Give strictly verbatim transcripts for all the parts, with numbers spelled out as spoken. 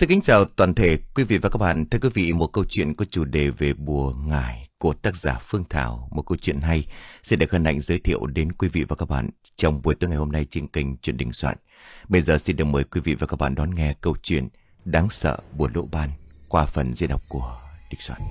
Xin kính chào toàn thể quý vị và các bạn. Thưa quý vị, một câu chuyện có chủ đề về bùa ngải của tác giả Phương Thảo. Một câu chuyện hay sẽ được hân hạnh giới thiệu đến quý vị và các bạn trong buổi tối ngày hôm nay trên kênh Chuyện Đình Soạn. Bây giờ xin được mời quý vị và các bạn đón nghe câu chuyện Đáng Sợ Bùa Lỗ Ban qua phần diễn đọc của Đình Soạn.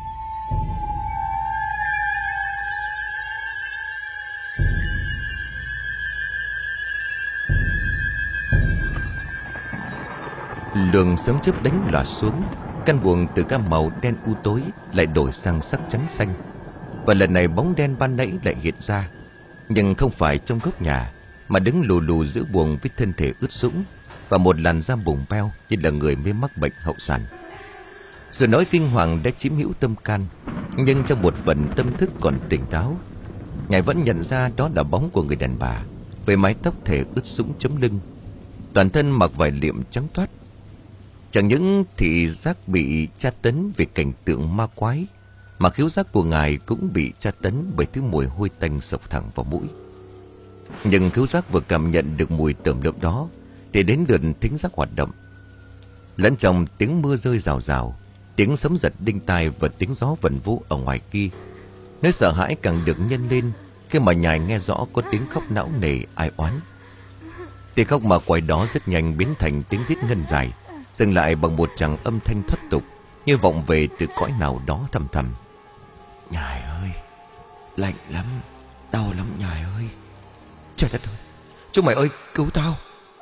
Luồng sớm chớp đánh lòa xuống, căn buồng từ gam màu đen u tối lại đổi sang sắc trắng xanh. Và lần này bóng đen ban nãy lại hiện ra, nhưng không phải trong góc nhà, mà đứng lù lù giữa buồng với thân thể ướt sũng và một làn da bùng beo như là người mới mắc bệnh hậu sản. Rồi nỗi kinh hoàng đã chiếm hữu tâm can, nhưng trong một phần tâm thức còn tỉnh táo, ngài vẫn nhận ra đó là bóng của người đàn bà với mái tóc thể ướt sũng chấm lưng, toàn thân mặc vải liệm trắng toát. Chẳng những thị giác bị tra tấn về cảnh tượng ma quái, mà khiếu giác của ngài cũng bị tra tấn bởi thứ mùi hôi tanh sộc thẳng vào mũi. Nhưng khiếu giác vừa cảm nhận được mùi tởm lợm đó thì đến lượt thính giác hoạt động. Lẫn trong tiếng mưa rơi rào rào, tiếng sấm giật đinh tai và tiếng gió vần vũ ở ngoài kia, nỗi sợ hãi càng được nhân lên khi mà nhài nghe rõ có tiếng khóc não nề ai oán. Tiếng khóc mà quái đó rất nhanh biến thành tiếng rít ngân dài, dừng lại bằng một tràng âm thanh thất tục như vọng về từ cõi nào đó thầm thầm. Nhài ơi, lạnh lắm, đau lắm nhài ơi. Trời đất ơi, chúng mày ơi, cứu tao.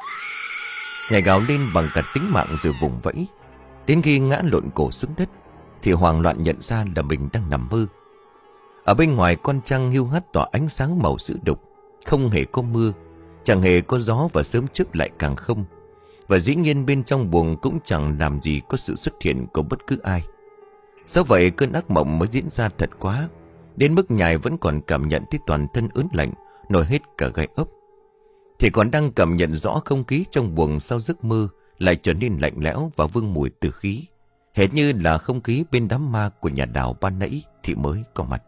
Nhài gào lên bằng cả tính mạng rồi vùng vẫy. Đến khi ngã lộn cổ xuống đất thì hoảng loạn nhận ra là mình đang nằm mơ. Ở bên ngoài con trăng hiu hắt tỏa ánh sáng màu sữa đục. Không hề có mưa, chẳng hề có gió, và sớm trước lại càng không. Và dĩ nhiên bên trong buồng cũng chẳng làm gì có sự xuất hiện của bất cứ ai. Do vậy cơn ác mộng mới diễn ra thật quá, đến mức nhài vẫn còn cảm nhận thấy toàn thân ớn lạnh, nổi hết cả gai ốc. Thì còn đang cảm nhận rõ không khí trong buồng sau giấc mơ lại trở nên lạnh lẽo và vương mùi tử khí, hệt như là không khí bên đám ma của nhà đào ban nãy thì mới có mặt.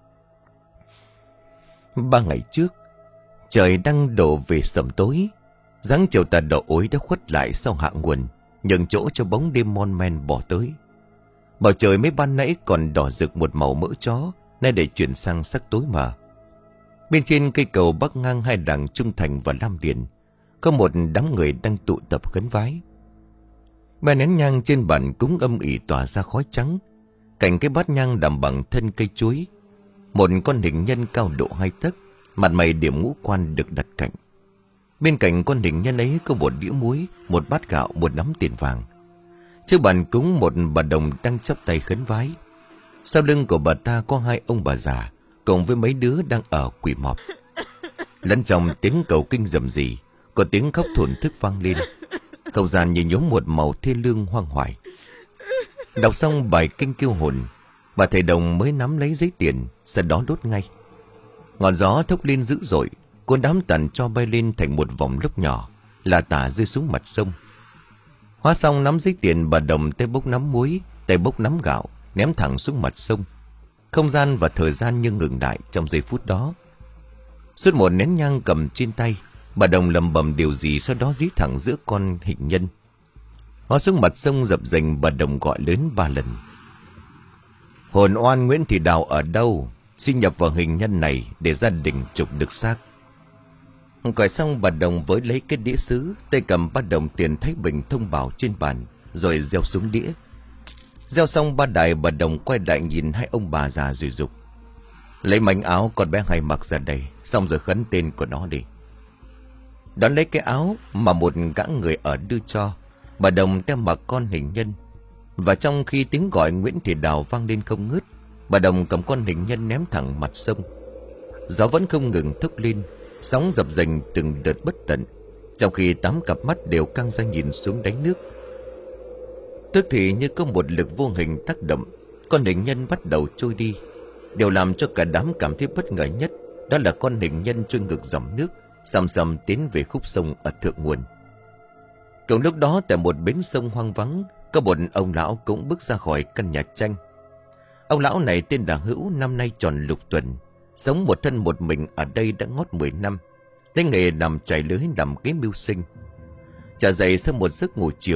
Ba ngày trước, trời đang đổ về sầm tối. Dáng chiều tà đỏ ối đã khuất lại sau hạ nguồn, nhường chỗ cho bóng đêm mon men bỏ tới. Bầu trời mấy ban nãy còn đỏ rực một màu mỡ chó, nay để chuyển sang sắc tối mờ. Bên trên cây cầu bắc ngang hai đảng Trung Thành và Lam Điền, có một đám người đang tụ tập khấn vái. Ba nén nhang trên bàn cúng âm ỉ tỏa ra khói trắng. Cạnh cái bát nhang đằm bằng thân cây chuối, một con hình nhân cao độ hai tấc, mặt mày điểm ngũ quan được đặt cạnh. Bên cạnh con hình nhân ấy có một đĩa muối, một bát gạo, một nắm tiền vàng. Trước bàn cúng một bà đồng đang chắp tay khấn vái. Sau lưng của bà ta có hai ông bà già cùng với mấy đứa đang ở quỳ mọp. Lẫn trong tiếng cầu kinh rầm rì, có tiếng khóc thổn thức vang lên. Không gian như nhốm một màu thê lương hoang hoài. Đọc xong bài kinh kêu hồn, bà thầy đồng mới nắm lấy giấy tiền, sau đó đốt ngay. Ngọn gió thốc lên dữ dội, cuốn đám tàn cho bay lên thành một vòng lốc nhỏ, là tả rơi xuống mặt sông. Hóa xong nắm giấy tiền, bà đồng tay bốc nắm muối, tay bốc nắm gạo, ném thẳng xuống mặt sông. Không gian và thời gian như ngừng lại trong giây phút đó. Suốt một nén nhang cầm trên tay, bà đồng lầm bầm điều gì, sau đó dí thẳng giữa con hình nhân. Hóa xuống mặt sông dập dềnh, bà đồng gọi lớn ba lần. Hồn oan Nguyễn Thị Đào ở đâu? Xin nhập vào hình nhân này để gia đình trục được xác. Gọi xong, bà đồng với lấy cái đĩa sứ, tay cầm ba đồng tiền Thái Bình thông bảo trên bàn, rồi gieo xuống đĩa. Gieo xong ba đài, bà đồng quay lại nhìn hai ông bà già rồi dục: lấy mảnh áo con bé Hai mặc ra đây, xong rồi khấn tên của nó đi. Đón lấy cái áo mà một gã người ở đưa cho, bà đồng đem mặc con hình nhân. Và trong khi tiếng gọi Nguyễn Thị Đào vang lên không ngớt, bà đồng cầm con hình nhân ném thẳng mặt sông. Gió vẫn không ngừng thốc lên, sóng dập dềnh từng đợt bất tận, trong khi tám cặp mắt đều căng ra nhìn xuống đáy nước. Tức thì như có một lực vô hình tác động, con hình nhân bắt đầu trôi đi. Điều làm cho cả đám cảm thấy bất ngờ nhất, đó là con hình nhân trôi ngược dòng nước, sầm sầm tiến về khúc sông ở thượng nguồn. Cùng lúc đó, tại một bến sông hoang vắng, có một ông lão cũng bước ra khỏi căn nhà tranh. Ông lão này tên là Hữu, năm nay tròn lục tuần, sống một thân một mình ở đây đã ngót mười năm, lấy nghề làm trải lưới làm kế mưu sinh. Chả dậy sau một giấc ngủ chiều,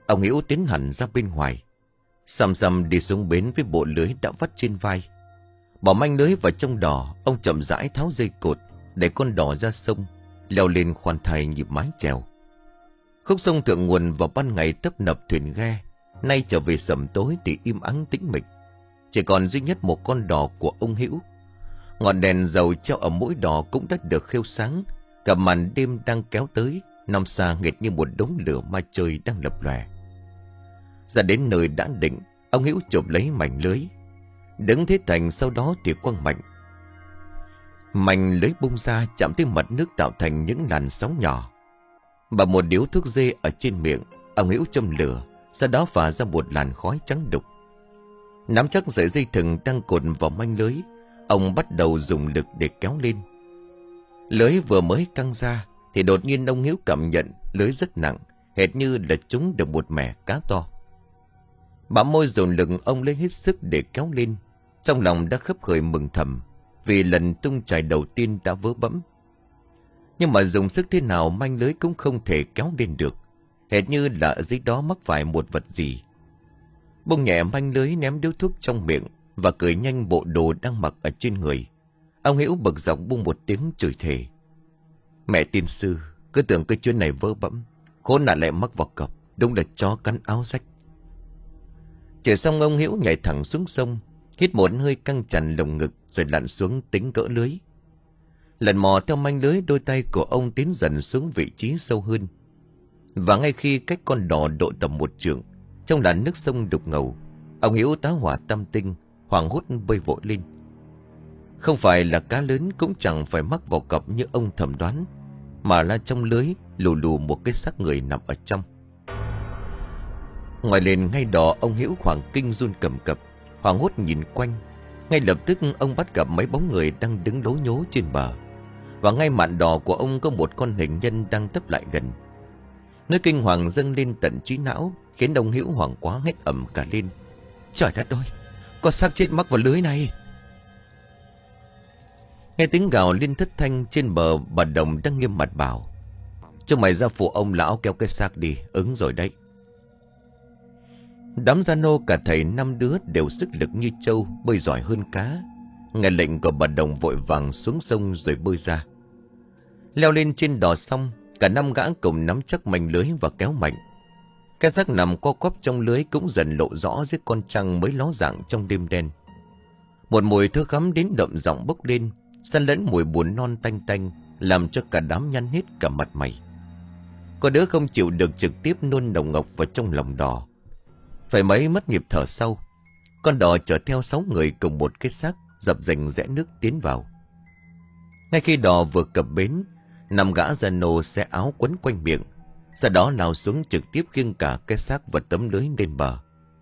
Ông Hiếu tiến hẳn ra bên ngoài. Xăm xăm đi xuống bến với bộ lưới đã vắt trên vai. Bỏ manh lưới vào trong đò. Ông chậm rãi tháo dây cột, để con đò ra sông, leo lên khoan thai nhịp mái chèo. Khúc sông thượng nguồn vào ban ngày tấp nập thuyền ghe, nay trở về sẩm tối thì im ắng tĩnh mịch. Chỉ còn duy nhất một con đò của ông Hữu. Ngọn đèn dầu treo ở mỗi đò cũng đã được khêu sáng. Cả màn đêm đang kéo tới, nằm xa nghệt như một đống lửa ma trời đang lập lòe. Ra đến nơi đã định, ông Hữu chụp lấy mảnh lưới. Đứng thế thành sau đó thì quăng mạnh. Mảnh lưới bung ra chạm tới mặt nước tạo thành những làn sóng nhỏ. Và một điếu thuốc dê ở trên miệng, ông Hữu châm lửa, sau đó phả ra một làn khói trắng đục. Nắm chắc sợi dây thừng đang cột vào manh lưới, ông bắt đầu dùng lực để kéo lên. Lưới vừa mới căng ra thì đột nhiên ông Hữu cảm nhận lưới rất nặng, hệt như là trúng được một mẻ cá to. Bám môi dồn lực, ông lấy hết sức để kéo lên. Trong lòng đã khấp khởi mừng thầm, vì lần tung chài đầu tiên đã vỡ bẫm. Nhưng mà dùng sức thế nào manh lưới cũng không thể kéo lên được, hệt như là ở dưới đó mắc phải một vật gì. Bông nhẹ manh lưới, ném điếu thuốc trong miệng và cởi nhanh bộ đồ đang mặc ở trên người. Ông Hữu bực dọc buông một tiếng chửi thề: "Mẹ tiên sư, cứ tưởng cái chuyện này vỡ bẫm, khốn nạn lại mắc vào cọc, đúng là chó cắn áo rách." Chửi xong ông Hữu nhảy thẳng xuống sông, hít một hơi căng chặt lồng ngực rồi lặn xuống tính cỡ lưới. Lần mò theo manh lưới, đôi tay của ông tiến dần xuống vị trí sâu hơn. Và ngay khi cách con đò độ tầm một trượng, trong làn nước sông đục ngầu, ông Hữu tá hỏa tâm tinh, hoảng hốt bơi vội lên. Không phải là cá lớn, cũng chẳng phải mắc vào cọc như ông thầm đoán, mà là trong lưới lù lù một cái xác người nằm ở trong. Ngoài lên ngay đò, ông Hữu hoảng kinh run cầm cập, hoảng hốt nhìn quanh. Ngay lập tức ông bắt gặp mấy bóng người đang đứng lố nhố trên bờ. Và ngay mạn đò của ông có một con hình nhân đang tấp lại gần. Nỗi kinh hoàng dâng lên tận trí não, khiến ông Hữu hoảng quá hét ầm cả lên: "Trời đất ơi, có xác chết mắc vào lưới này!" Nghe tiếng gào lên thất thanh, trên bờ bà Đồng đang nghiêm mặt bảo: "Cho mày ra phụ ông lão kéo cái xác đi, ứng rồi đấy." Đám gia nô cả thầy năm đứa đều sức lực như trâu, bơi giỏi hơn cá. Nghe lệnh của bà Đồng vội vàng xuống sông rồi bơi ra. Leo lên trên đò xong, cả năm gã cùng nắm chắc mảnh lưới và kéo mạnh. Cái xác nằm co quắp trong lưới cũng dần lộ rõ dưới con trăng mới ló dạng trong đêm đen. Một mùi thơm khắm đến đậm giọng bốc lên, xen lẫn mùi buồn non tanh tanh, làm cho cả đám nhăn hết cả mặt mày. Có đứa không chịu được trực tiếp nôn nồng ngọc vào trong lòng đò. Phải mấy mất nhịp thở sau, con đò chở theo sáu người cùng một cái xác dập dềnh rẽ nước tiến vào. Ngay khi đò vừa cập bến, năm gã gia nô xé áo quấn quanh miệng, sau đó lao xuống trực tiếp khiêng cả cái xác và tấm lưới lên bờ.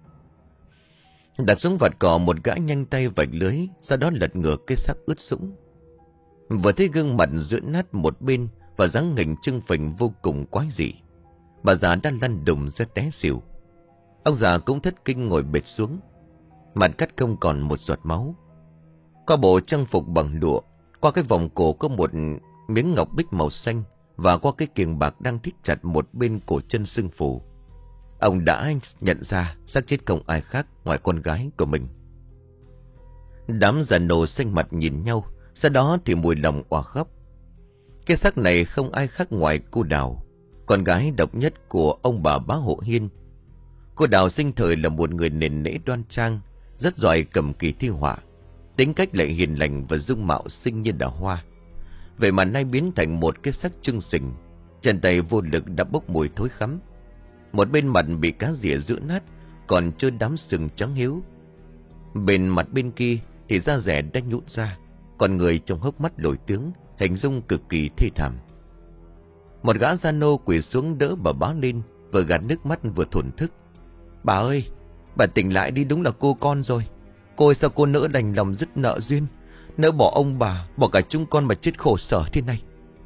Đặt xuống vạt cỏ, một gã nhanh tay vạch lưới, sau đó lật ngửa cái xác ướt sũng. Vừa thấy gương mặt giữa nát một bên và dáng hình trưng phình vô cùng quái dị, bà già đã lăn đùng ra té xỉu. Ông già cũng thất kinh ngồi bệt xuống, mặt cắt không còn một giọt máu. Qua bộ trang phục bằng lụa, qua cái vòng cổ có một miếng ngọc bích màu xanh, và qua cái kiềng bạc đang thít chặt một bên cổ chân sưng phù, ông đã nhận ra xác chết không ai khác ngoài con gái của mình. Đám già nô xanh mặt nhìn nhau, sau đó thì mùi lòng òa khóc. Cái xác này không ai khác ngoài cô Đào, con gái độc nhất của ông bà Bá Hộ Hiên. Cô Đào sinh thời là một người nền nễ đoan trang, rất giỏi cầm kỳ thi họa, tính cách lại hiền lành và dung mạo xinh như đào hoa. Vậy mà nay biến thành một cái xác trưng sình, chân tay vô lực đã bốc mùi thối khắm. Một bên mặt bị cá rỉa rữa nát, còn trơ đám sừng trắng hiếu. Bên mặt bên kia thì da rẻ đã nhũn ra, còn người trong hốc mắt lồi tướng, hình dung cực kỳ thê thảm. Một gã gia nô quỳ xuống đỡ bà Bá lên, vừa gạt nước mắt vừa thổn thức: "Bà ơi, bà tỉnh lại đi, đúng là cô con rồi. Cô ơi, sao cô nỡ đành lòng dứt nợ duyên, nỡ bỏ ông bà, bỏ cả chúng con mà chết khổ sở thế này."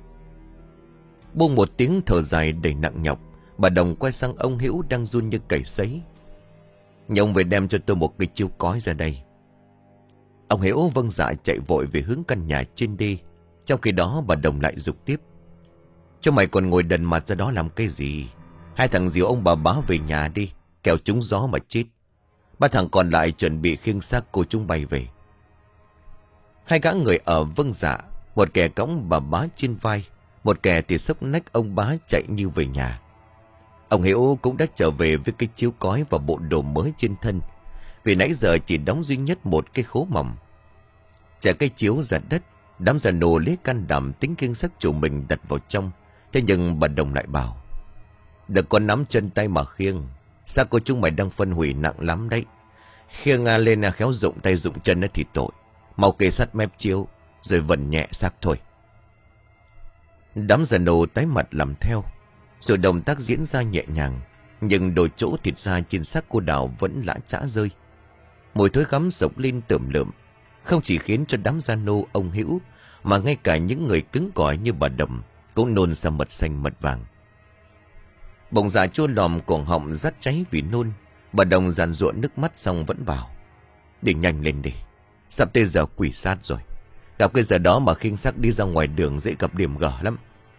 Buông một tiếng thở dài đầy nặng nhọc, bà Đồng quay sang ông Hữu đang run như cầy sấy: "Nhờ ông về đem cho tôi một cái chiếu cói ra đây." Ông Hữu vâng dạ chạy vội về hướng căn nhà trên đê. Trong khi đó bà Đồng lại giục tiếp: "Cho mày còn ngồi đần mặt ra đó làm cái gì? Hai thằng dìu ông bà bá về nhà đi, kẻo trúng gió mà chết. Ba thằng còn lại chuẩn bị khiêng xác cô chúng bay về. Hai gã người ở vâng dạ. Một kẻ cõng bà bá trên vai, một kẻ thì xốc nách ông bá chạy như về nhà. Ông Hiếu cũng đã trở về với cái chiếu cói và bộ đồ mới trên thân, vì nãy giờ chỉ đóng duy nhất một cái khố mỏng. Trả cái chiếu ra đất, đám già nô lấy can đảm tính khiêng xác chủ mình đặt vào trong. Thế nhưng bà Đồng lại bảo: đừng có nắm chân tay mà khiêng, xác của chúng mày đang phân hủy nặng lắm đấy. Khiêng lên khéo dụng tay dụng chân thì tội. Mau kê sát mép chiếu rồi vần nhẹ xác thôi. Đám già nô tái mặt làm theo. Rồi động tác diễn ra nhẹ nhàng, nhưng đôi chỗ thịt da trên xác cô Đào vẫn lã chã rơi. Mùi thối khắm sộc lên tởm lượm, không chỉ khiến cho đám gia nô ông Hữu, mà ngay cả những người cứng cỏi như bà Đồng cũng nôn ra mật xanh mật vàng. Bụng dạ chua lòm, cuồng họng rát cháy vì nôn. Bà Đồng giàn ruộng nước mắt xong vẫn bảo: đi nhanh lên đi, sắp tới giờ quỷ sát rồi. Gặp cái giờ đó mà khiêng xác đi ra ngoài đường dễ gặp điểm gở lắm.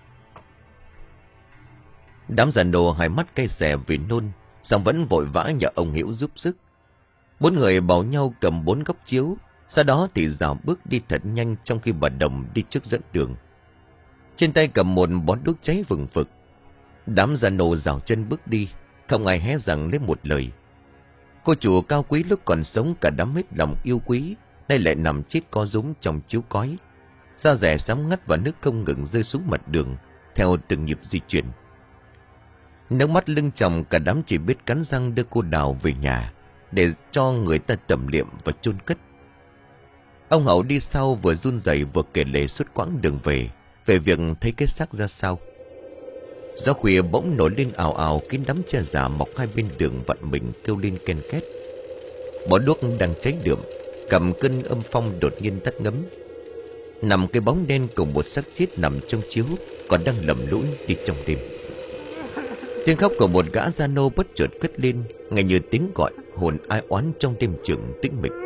Đám già nô hai mắt cay xè vì nôn, xong vẫn vội vã nhờ ông Hiễu giúp sức. Bốn người bảo nhau cầm bốn góc chiếu, sau đó thì dạo bước đi thật nhanh, trong khi bà Đồng đi trước dẫn đường. Trên tay cầm một bó đuốc cháy vừng vực. Đám già nô rào chân bước đi, không ai hé rằng lấy một lời. Cô chủ cao quý lúc còn sống cả đám hết lòng yêu quý, nay lại nằm chết co rúm trong chiếu cói. Da rẻ sám ngắt và nước không ngừng rơi xuống mặt đường theo từng nhịp di chuyển. Nước mắt lưng tròng, cả đám chỉ biết cắn răng đưa cô Đào về nhà để cho người ta tẩm liệm và chôn cất. Ông Hậu đi sau vừa run rẩy vừa kể lể suốt quãng đường về, về việc thấy cái xác ra sao. Gió khuya bỗng nổi lên ào ào, kín đám tre già mọc hai bên đường vặn mình kêu lên ken két. Bó đuốc đang cháy đượm, cầm cơn âm phong đột nhiên tắt ngấm. Nằm cái bóng đen cùng một xác chết nằm trong chiếu, còn đang lầm lũi đi trong đêm. Tiếng khóc của một gã gia nô bất chợt cất lên, nghe như tiếng gọi hồn ai oán trong đêm trường tĩnh mịch.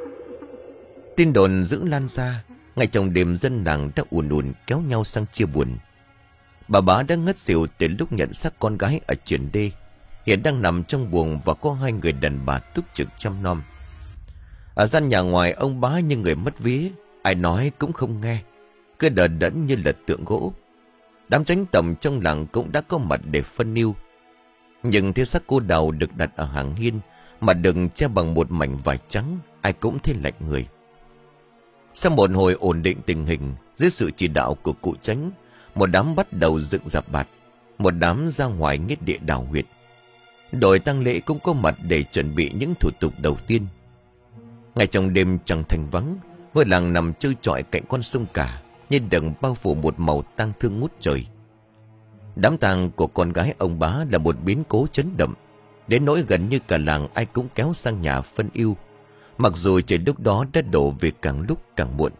Tin đồn dữ lan ra, ngay trong đêm dân làng đã ùn ùn kéo nhau sang chia buồn. Bà bá đã ngất xỉu từ lúc nhận xác con gái ở chuyển đê, hiện đang nằm trong buồng và có hai người đàn bà túc trực chăm nom. Ở gian nhà ngoài, ông bá như người mất vía, ai nói cũng không nghe, cứ đờ đẫn như lật tượng gỗ. Đám chánh tầm trong làng cũng đã có mặt để phân ưu. Nhưng thế xác cô Đào được đặt ở hàng hiên, mà đừng che bằng một mảnh vải trắng, ai cũng thấy lạnh người. Sau một hồi ổn định tình hình, dưới sự chỉ đạo của cụ chánh, một đám bắt đầu dựng dạp bạt, một đám ra ngoài nghĩa địa đào huyệt. Đội tang lễ cũng có mặt để chuẩn bị những thủ tục đầu tiên. Ngay trong đêm trăng thanh vắng, ngôi làng nằm trơ trọi cạnh con sông cả, như đằng bao phủ một màu tang thương ngút trời. Đám tang của con gái ông bá là một biến cố chấn động, đến nỗi gần như cả làng ai cũng kéo sang nhà phân ưu, mặc dù trời lúc đó đã đổ về càng lúc càng muộn.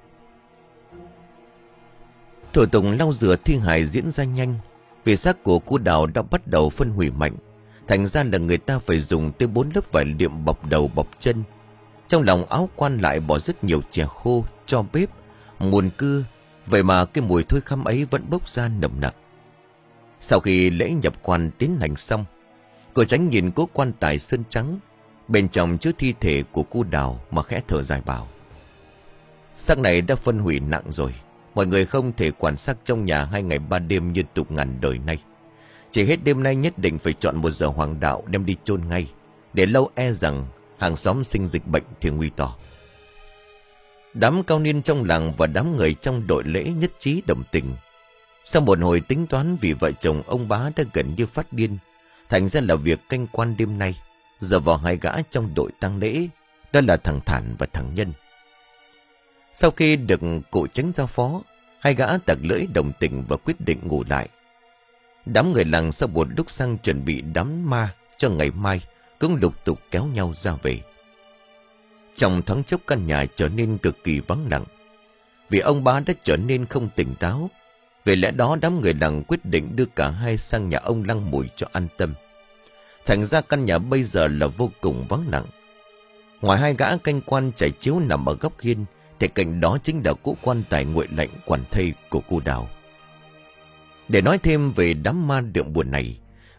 Thủ tục lau rửa thi hài diễn ra nhanh, vì xác của cô Đào đã bắt đầu phân hủy mạnh, thành ra là người ta phải dùng tới bốn lớp vải liệm bọc đầu bọc chân. Trong lòng áo quan lại bỏ rất nhiều chè khô, tro bếp, mùn cưa, vậy mà cái mùi thối khăm ấy vẫn bốc ra nồng nặc. Sau khi lễ nhập quan tiến hành xong, cô tránh nhìn cố quan tài sơn trắng, bên trong chứa thi thể của cô Đào mà khẽ thở dài bảo: xác này đã phân hủy nặng rồi, mọi người không thể quản xác trong nhà hai ngày ba đêm như tục ngàn đời nay. Chỉ hết đêm nay nhất định phải chọn một giờ hoàng đạo đem đi chôn ngay, để lâu e rằng hàng xóm sinh dịch bệnh thì nguy to. Đám cao niên trong làng và đám người trong đội lễ nhất trí đồng tình. Sau một hồi tính toán, vì vợ chồng ông bá đã gần như phát điên, thành ra là việc canh quan đêm nay giờ vào hai gã trong đội tang lễ, đó là thằng Thản và thằng Nhân. Sau khi được cụ tránh giao phó, hai gã tặc lưỡi đồng tình và quyết định ngủ lại. Đám người làng sau một lúc sang chuẩn bị đám ma cho ngày mai cũng lục tục kéo nhau ra về. Trong thoáng chốc căn nhà trở nên cực kỳ vắng lặng, vì ông bá đã trở nên không tỉnh táo. Vì lẽ đó đám người làng quyết định đưa cả hai sang nhà ông Lăng Mùi cho an tâm. Thành ra căn nhà bây giờ là vô cùng vắng lặng. Ngoài hai gã canh quan trải chiếu nằm ở góc hiên, thì cạnh đó chính là cỗ quan tài nguội lạnh quản thây của cô Đào. Để nói thêm về đám ma đượm buồn này,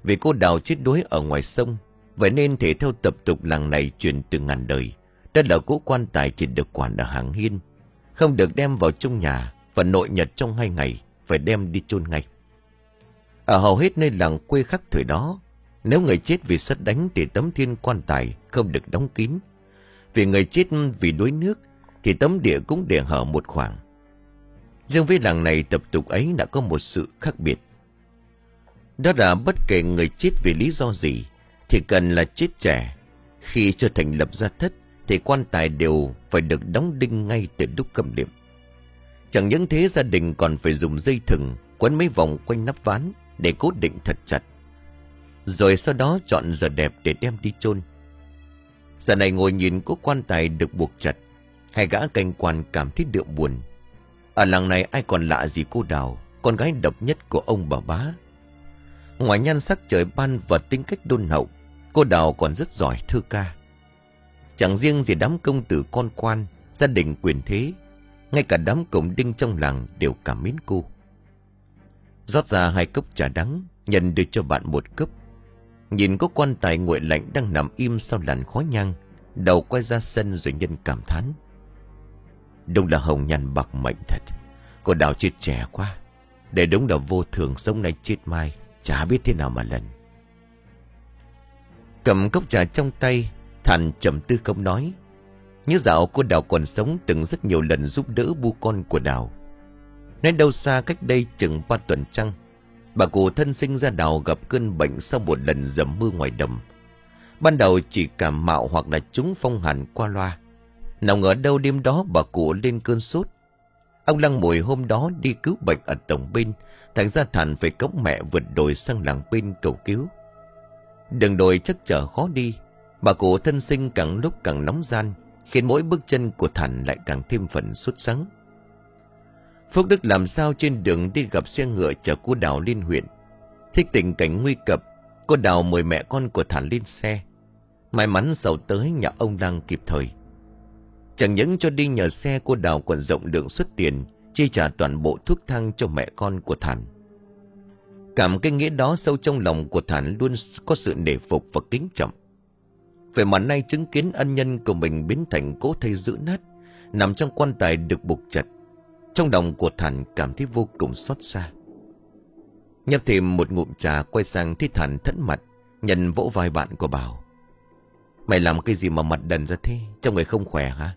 Vì cô Đào chết đuối ở ngoài sông, vậy nên thể theo tập tục làng này truyền từ ngàn đời, đó là cỗ quan tài chỉ được quản ở hàng hiên, không được đem vào trong nhà, và nội nhật trong hai ngày phải đem đi chôn ngay. Ở hầu hết nơi làng quê khác thời đó, nếu người chết vì sét đánh thì tấm thiên quan tài không được đóng kín. Vì người chết vì đuối nước thì tấm địa cũng để hở một khoảng. Riêng với làng này, tập tục ấy đã có một sự khác biệt. Đó là bất kể người chết vì lý do gì, thì cần là chết trẻ, khi cho thành lập gia thất thì quan tài đều phải được đóng đinh ngay từ lúc câm liệm. Chẳng những thế, gia đình còn phải dùng dây thừng quấn mấy vòng quanh nắp ván để cố định thật chặt, rồi sau đó chọn giờ đẹp để đem đi chôn. Giờ này ngồi nhìn cố quan tài được buộc chặt, hai gã canh quan cảm thấy đượm buồn. Ở làng này ai còn lạ gì cô Đào, con gái độc nhất của ông bà bá. Ngoài nhan sắc trời ban và tính cách đôn hậu, cô Đào còn rất giỏi thơ ca. Chẳng riêng gì đám công tử con quan, gia đình quyền thế, ngay cả đám cổng đinh trong làng đều cảm mến cô. Rót ra hai cốc trà đắng, Nhân đưa cho bạn một cốc. Nhìn có quan tài nguội lạnh đang nằm im sau làn khói nhang, đầu quay ra sân rồi Nhân cảm thán: đúng là hồng nhan bạc mệnh thật. Cô Đào chết trẻ quá, để đúng là vô thường, sống nay chết mai, chả biết thế nào mà lần. Cầm cốc trà trong tay, Thành trầm tư không nói. Nhớ dạo cô Đào còn sống từng rất nhiều lần giúp đỡ bu con của Đào. Nói đâu xa cách đây chừng ba tuần trăng, bà cụ thân sinh ra Đào gặp cơn bệnh sau một lần dầm mưa ngoài đầm. Ban đầu chỉ cảm mạo hoặc là trúng phong hàn qua loa. Nào ngờ đâu đêm đó bà cụ lên cơn sốt. Ông Lăng Mùi hôm đó đi cứu bệnh ở tổng bên, thành ra Thành phải cõng mẹ vượt đồi sang làng bên cầu cứu. Đường đồi chắc chở khó đi, bà cụ thân sinh càng lúc càng nóng gian, khiến mỗi bước chân của Thành lại càng thêm phần sốt sắng. Phúc Đức làm sao trên đường đi gặp xe ngựa chở cô Đào lên huyện. Thích tình cảnh nguy cấp, cô Đào mời mẹ con của Thành lên xe. May mắn sầu tới nhà ông Lăng kịp thời. Chẳng những cho đi nhờ xe, cô Đào còn rộng lượng xuất tiền chi trả toàn bộ thuốc thang cho mẹ con của Thành. Cảm cái nghĩa đó sâu trong lòng của Thành luôn có sự nể phục và kính trọng. Vậy mà nay chứng kiến ân nhân của mình biến thành cỗ thây dữ nát, nằm trong quan tài được buộc chặt, trong lòng của Thành cảm thấy vô cùng xót xa. Nhấp thêm một ngụm trà, quay sang thấy Thành thẫn mặt, Nhân vỗ vai bạn của bảo: mày làm cái gì mà mặt đần ra thế, trong người không khỏe hả?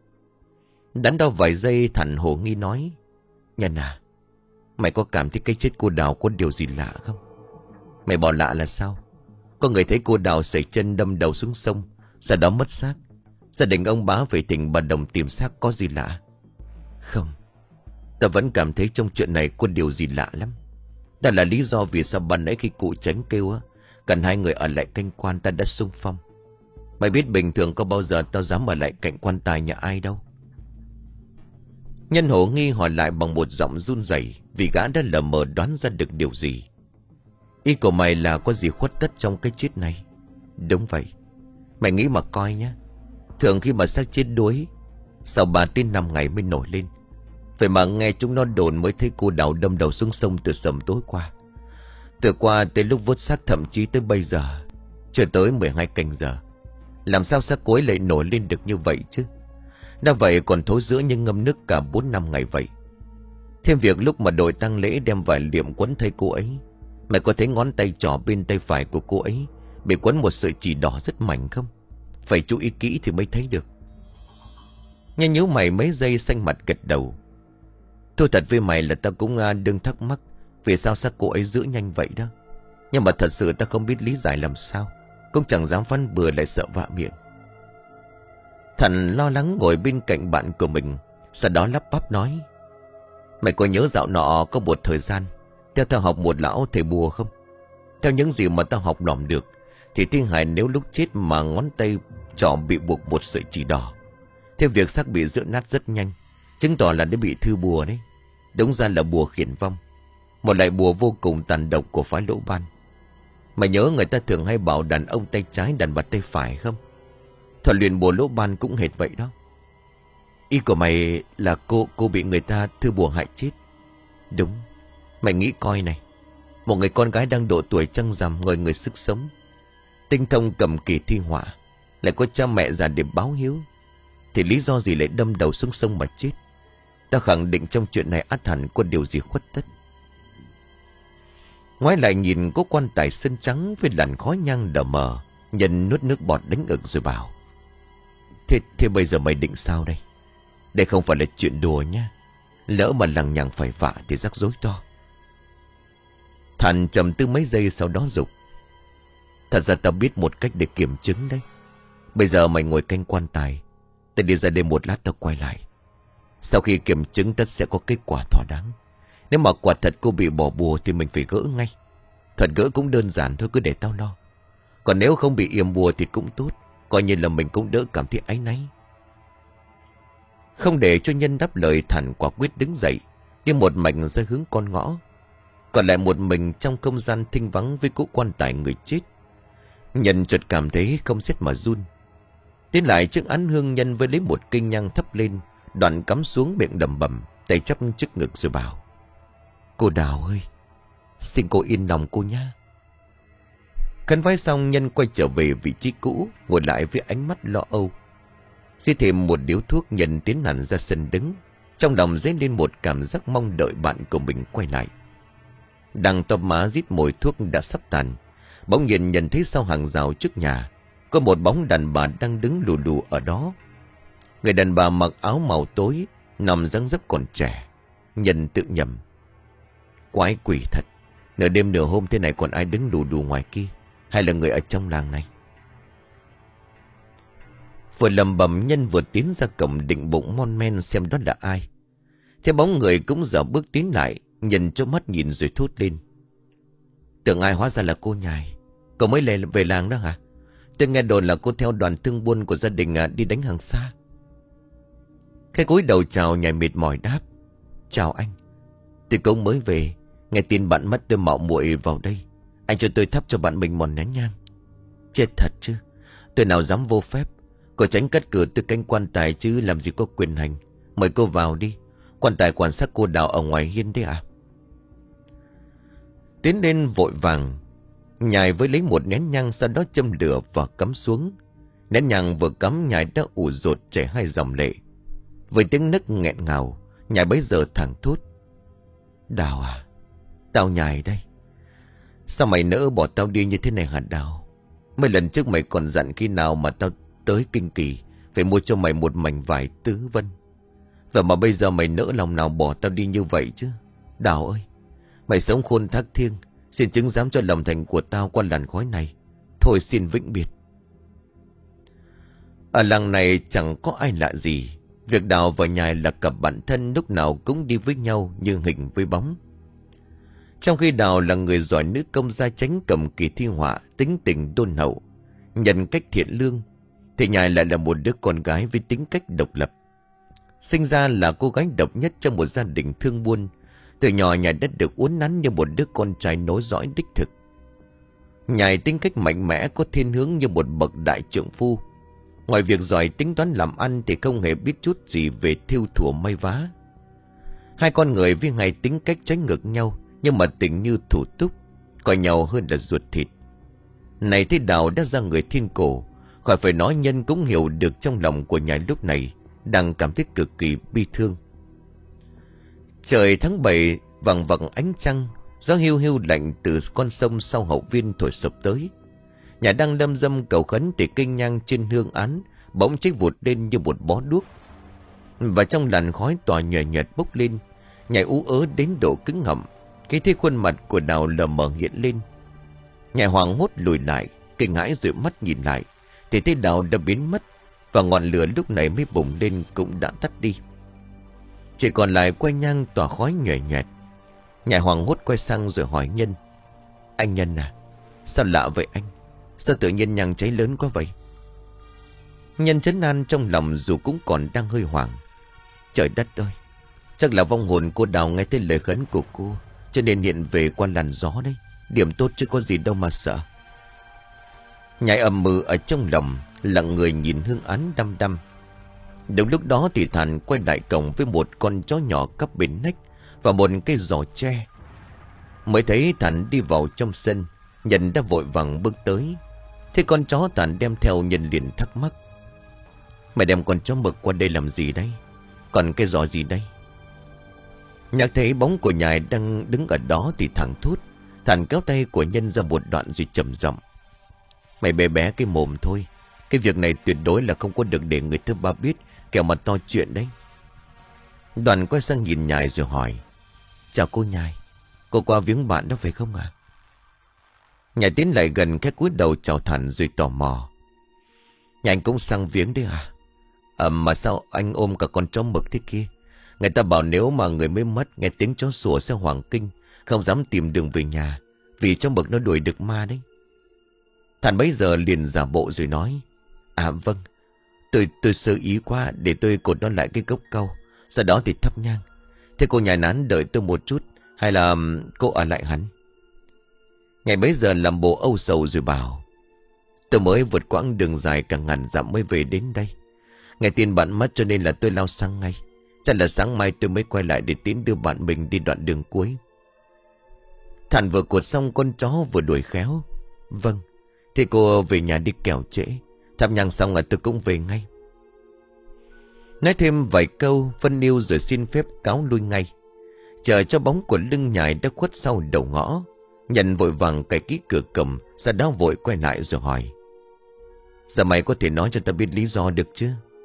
Đắn đo vài giây, Thành hồ nghi nói: Nhân à, mày có cảm thấy cái chết cô Đào có điều gì lạ không? Mày bảo lạ là sao? Có người thấy cô Đào sẩy chân đâm đầu xuống sông, sau đó mất xác. Gia đình ông bá về tỉnh Bà Đồng tìm xác, có gì lạ? Không, ta vẫn cảm thấy trong chuyện này có điều gì lạ lắm. Đó là lý do vì sao ban nãy khi cụ Tránh kêu á, cần hai người ở lại canh quan, ta đã xung phong. Mày biết bình thường có bao giờ tao dám ở lại cạnh quan tài nhà ai đâu. Nhân hổ nghi hỏi lại bằng một giọng run rẩy, vì gã đã lờ mờ đoán ra được điều gì. Ý của mày là có gì khuất tất trong cái chết này? Đúng vậy. Mày nghĩ mà coi nhé. Thường khi mà xác chết đuối, sau ba đến năm ngày mới nổi lên. Vậy mà nghe chúng nó đồn mới thấy cô Đào đâm đầu xuống sông từ sầm tối qua. Từ qua tới lúc vớt xác, thậm chí tới bây giờ chưa tới mười hai canh giờ. Làm sao xác cô ấy lại nổi lên được như vậy chứ? Đã vậy còn thối rữa như ngâm nước cả bốn năm ngày vậy. Thêm việc lúc mà đội tang lễ đem vải liệm quấn thay cô ấy, mày có thấy ngón tay trỏ bên tay phải của cô ấy bị quấn một sợi chỉ đỏ rất mảnh không? Phải chú ý kỹ thì mới thấy được. Nghe nhíu mày mấy giây, xanh mặt gật đầu. Thôi thật với mày là tao cũng uh, đừng thắc mắc vì sao xác cô ấy giữ nhanh vậy đó. Nhưng mà thật sự tao không biết lý giải làm sao, cũng chẳng dám phán bừa, lại sợ vạ miệng. Thành lo lắng ngồi bên cạnh bạn của mình, sau đó lắp bắp nói: mày có nhớ dạo nọ có một thời gian theo tao học một lão thầy bùa không? Theo những gì mà tao học lỏm được thì thi hài nếu lúc chết mà ngón tay trỏ bị buộc một sợi chỉ đỏ, theo việc xác bị rữa nát rất nhanh, chứng tỏ là nó bị thư bùa đấy. Đúng ra là bùa khiển vong, một loại bùa vô cùng tàn độc của phái Lỗ Ban. Mày nhớ người ta thường hay bảo đàn ông tay trái đàn bà tay phải không? Thuật luyện bùa Lỗ Ban cũng hệt vậy đó. Ý của mày là cô cô bị người ta thư bùa hại chết? Đúng. Mày nghĩ coi này, Một người con gái đang độ tuổi trăng rằm, ngời người sức sống, tinh thông cầm kỳ thi họa, lại có cha mẹ già để báo hiếu, thì lý do gì lại đâm đầu xuống sông mà chết? Ta khẳng định trong chuyện này ắt hẳn có điều gì khuất tất. Ngoái lại nhìn có quan tài sơn trắng với làn khói nhang đờ mờ. Nhân nuốt nước bọt đánh ực rồi bảo: Thế, thế bây giờ mày định sao đây? Đây không phải là chuyện đùa nha. Lỡ mà lằng nhằng phải vạ thì rắc rối to. Thành trầm tư mấy giây sau đó dục: Thật ra tao biết một cách để kiểm chứng đấy. Bây giờ mày ngồi canh quan tài, tao đi ra đây một lát tao quay lại. Sau khi kiểm chứng tất sẽ có kết quả thỏa đáng. Nếu mà quả thật cô bị bỏ bùa thì mình phải gỡ ngay. Thuật gỡ cũng đơn giản thôi, cứ để tao lo. Còn nếu không bị yểm bùa thì cũng tốt, coi như là mình cũng đỡ cảm thấy áy náy. Không để cho Nhân đáp lời, Thản quả quyết đứng dậy, đi một mạch ra hướng con ngõ. Còn lại một mình trong không gian thinh vắng với cỗ quan tài người chết. Nhân chợt cảm thấy không xét mà run. Tiến lại trước án hương, Nhân với lấy một cây nhang thắp lên, đoạn cắm xuống miệng đầm bầm, tay chắp trước ngực rồi bảo: Cô Đào ơi, xin cô yên lòng cô nhá. Khấn vái xong, Nhân quay trở về vị trí cũ, ngồi lại với ánh mắt lo âu. Xí thêm một điếu thuốc, Nhân tiến hẳn ra sân đứng, trong lòng dấy lên một cảm giác mong đợi bạn của mình quay lại. Đang tóm má rít mùi thuốc đã sắp tàn, bỗng nhiên Nhân thấy sau hàng rào trước nhà có một bóng đàn bà đang đứng lù lù ở đó. Người đàn bà mặc áo màu tối, nằm dáng dấp còn trẻ. Nhân tự nhầm: Quái quỷ thật, nửa đêm nửa hôm thế này còn ai đứng lù lù ngoài kia? Hay là người ở trong làng này? Vừa lầm bầm, Nhân vừa tiến ra cổng định bụng mon men xem đó là ai. Thế bóng người cũng dở bước tiến lại. Nhân cho mắt nhìn rồi thốt lên: Tưởng ai hóa ra là cô Nhài. Cậu mới lên về làng đó hả? Tôi nghe đồn là cô theo đoàn thương buôn của gia đình à, đi đánh hàng xa. Cái cúi đầu chào, Nhài mệt mỏi đáp: Chào anh, tôi cũng mới về. Nghe tin bạn mất tôi mạo muội vào đây. Anh cho tôi thắp cho bạn mình một nén nhang. Chết thật chứ, tôi nào dám vô phép. Cô tránh cắt cửa từ canh quan tài chứ làm gì có quyền hành. Mời cô vào đi. Quan tài quan sát cô Đào ở ngoài hiên đấy à? Tiến lên vội vàng, Nhài với lấy một nén nhang, sau đó châm lửa và cắm xuống. Nén nhang vừa cắm, Nhài đã ủ rột chảy hai dòng lệ. Với tiếng nấc nghẹn ngào, Nhài bấy giờ thẳng thốt: Đào à, tao Nhài đây. Sao mày nỡ bỏ tao đi như thế này hả Đào? Mấy lần trước mày còn dặn khi nào mà tao tới Kinh Kỳ phải mua cho mày một mảnh vải tứ vân. Vậy mà bây giờ mày nỡ lòng nào bỏ tao đi như vậy chứ? Đào ơi, mày sống khôn thác thiêng, xin chứng giám cho lòng thành của tao qua làn khói này. Thôi xin vĩnh biệt. Ở làng này chẳng có ai lạ gì. Việc Đào và Nhài là cặp bạn thân, lúc nào cũng đi với nhau như hình với bóng. Trong khi Đào là người giỏi nữ công gia chánh cầm kỳ thi họa, tính tình đôn hậu, nhân cách thiện lương, thì Nhài lại là một đứa con gái với tính cách độc lập. Sinh ra là cô gái độc nhất trong một gia đình thương buôn. Từ nhỏ Nhài đã được uốn nắn như một đứa con trai nối dõi đích thực. Nhài tính cách mạnh mẽ, có thiên hướng như một bậc đại trượng phu. Ngoài việc giỏi tính toán làm ăn thì không hề biết chút gì về thêu thùa may vá. Hai con người với hai tính cách trái ngược nhau, nhưng mà tình như thủ túc, coi nhau hơn là ruột thịt. Này thế Đào đã ra người thiên cổ, khỏi phải nói Nhân cũng hiểu được trong lòng của Nhài lúc này đang cảm thấy cực kỳ bi thương. Trời tháng bảy vằng vằng ánh trăng, gió hiu hiu lạnh từ con sông sau hậu viên thổi sụp tới. Nhài đang đâm dâm cầu khấn thì cây nhang trên hương án bỗng cháy vụt lên như một bó đuốc. Và trong làn khói tỏa nhòe nhòe bốc lên, Nhài ú ớ đến độ cứng họng. Cái thấy khuôn mặt của Đào lờ mờ hiện lên. Nhài hoảng hốt lùi lại, kinh hãi rồi mắt nhìn lại, thì thấy Đào đã biến mất, và ngọn lửa lúc này mới bùng lên cũng đã tắt đi. Chỉ còn lại que nhang tỏa khói nhòe nhòe. Nhài hoảng hốt quay sang rồi hỏi Nhân: Anh Nhân à, sao lạ vậy anh? Sao tự nhiên nhang cháy lớn quá vậy? Nhân trấn an trong lòng dù cũng còn đang hơi hoảng: Trời đất ơi, chắc là vong hồn cô Đào nghe thấy lời khấn của cô, cho nên hiện về qua làn gió đấy. Điểm tốt chứ có gì đâu mà sợ. Nhài ầm mừ ở trong lòng, lặng người nhìn hương án đăm đăm. Đúng lúc đó thì Thản quay lại cổng với một con chó nhỏ cắp bên nách và một cây giò tre. Mới thấy Thành đi vào trong sân. Nhân đã vội vàng bước tới. Thế con chó Thành đem theo, Nhân liền thắc mắc: mày đem con chó mực qua đây làm gì đây? Còn cái giò gì đây? Nhạc thấy bóng của nhài đang đứng ở đó thì thẳng thốt. Thành kéo tay của Nhân ra một đoạn rồi trầm giọng: mày bé bé cái mồm thôi. Cái việc này tuyệt đối là không có được để người thứ ba biết, kẻo mà to chuyện đấy. Đoàn quay sang nhìn nhài rồi hỏi: chào cô nhài, cô qua viếng bạn đó phải không ạ? Nhài tiến lại gần cái cúi đầu chào Thành rồi tò mò: nhà anh cũng sang viếng đấy à? À mà sao anh ôm cả con chó mực thế kia? Người ta bảo nếu mà người mới mất nghe tiếng chó sủa sẽ hoảng kinh, không dám tìm đường về nhà, vì chó mực nó đuổi được ma đấy. Thành bấy giờ liền giả bộ rồi nói: à vâng, tôi tôi sơ ý quá, để tôi cột nó lại cái gốc cau, sau đó thì thắp nhang. Thế cô nhài nán đợi tôi một chút, hay là cô ở lại hẳn? Ngày bấy giờ làm bộ âu sầu rồi bảo: tôi mới vượt quãng đường dài cả ngàn dặm mới về đến đây. Ngày tin bạn mất cho nên là tôi lao sang ngay. Chắc là sáng mai tôi mới quay lại để tiến đưa bạn mình đi đoạn đường cuối. Thành vừa cột xong con chó vừa đuổi khéo: vâng, thế cô về nhà đi kẻo trễ. Thắp nhang xong là tôi cũng về ngay. Nói thêm vài câu phân yêu rồi xin phép cáo lui ngay. Chờ cho bóng của lưng nhài đã khuất sau đầu ngõ. Nhận vội vàng cài kỹ cửa cầm, sau đó vội quay lại rồi hỏi: giờ mày có thể nói cho ta biết lý do được chứ?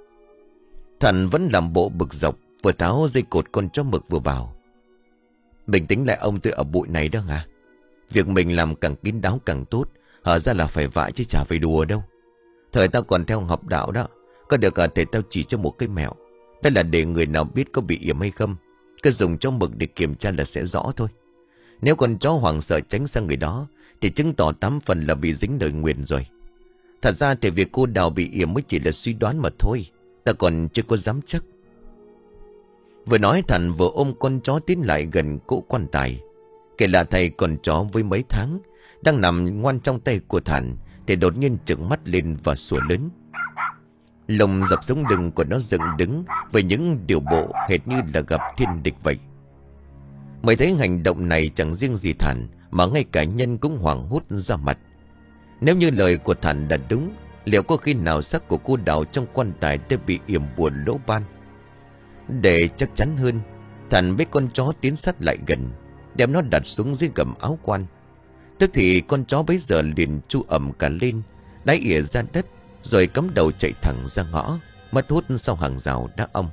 Thành vẫn làm bộ bực dọc, vừa tháo dây cột con chó mực vừa bảo: bình tĩnh lại ông, tôi ở bụi này đó hả? Việc mình làm càng kín đáo càng tốt, hở ra là phải vạ chứ chả phải đùa đâu. Thời tao còn theo học đạo đó, có được ở thể tao chỉ cho một cái mẹo. Đó là để người nào biết có bị yểm hay không, cứ dùng chó mực để kiểm tra là sẽ rõ thôi. Nếu con chó hoảng sợ tránh sang người đó thì chứng tỏ tám phần là bị dính đời nguyền rồi. Thật ra thì việc cô Đào bị yểm mới chỉ là suy đoán mà thôi, ta còn chưa có dám chắc. Vừa nói Thành vừa ôm con chó tiến lại gần cỗ quan tài. Kể là thầy con chó với mấy tháng đang nằm ngoan trong tay của Thành thì đột nhiên trợn mắt lên và sủa lớn. Lồng dập sống lưng của nó dựng đứng với những điều bộ hệt như là gặp thiên địch vậy. Mới thấy hành động này chẳng riêng gì Thành, mà ngay cả Nhân cũng hoảng hốt ra mặt. Nếu như lời của Thành là đúng, liệu có khi nào xác của cô Đào trong quan tài đã bị yểm bùa lỗ ban? Để chắc chắn hơn, Thành biết con chó tiến sát lại gần, đem nó đặt xuống dưới gầm áo quan. Tức thì con chó bấy giờ liền chu ẩm cả lên, đáy ỉa ra đất, rồi cắm đầu chạy thẳng ra ngõ, mất hút sau hàng rào đá ong.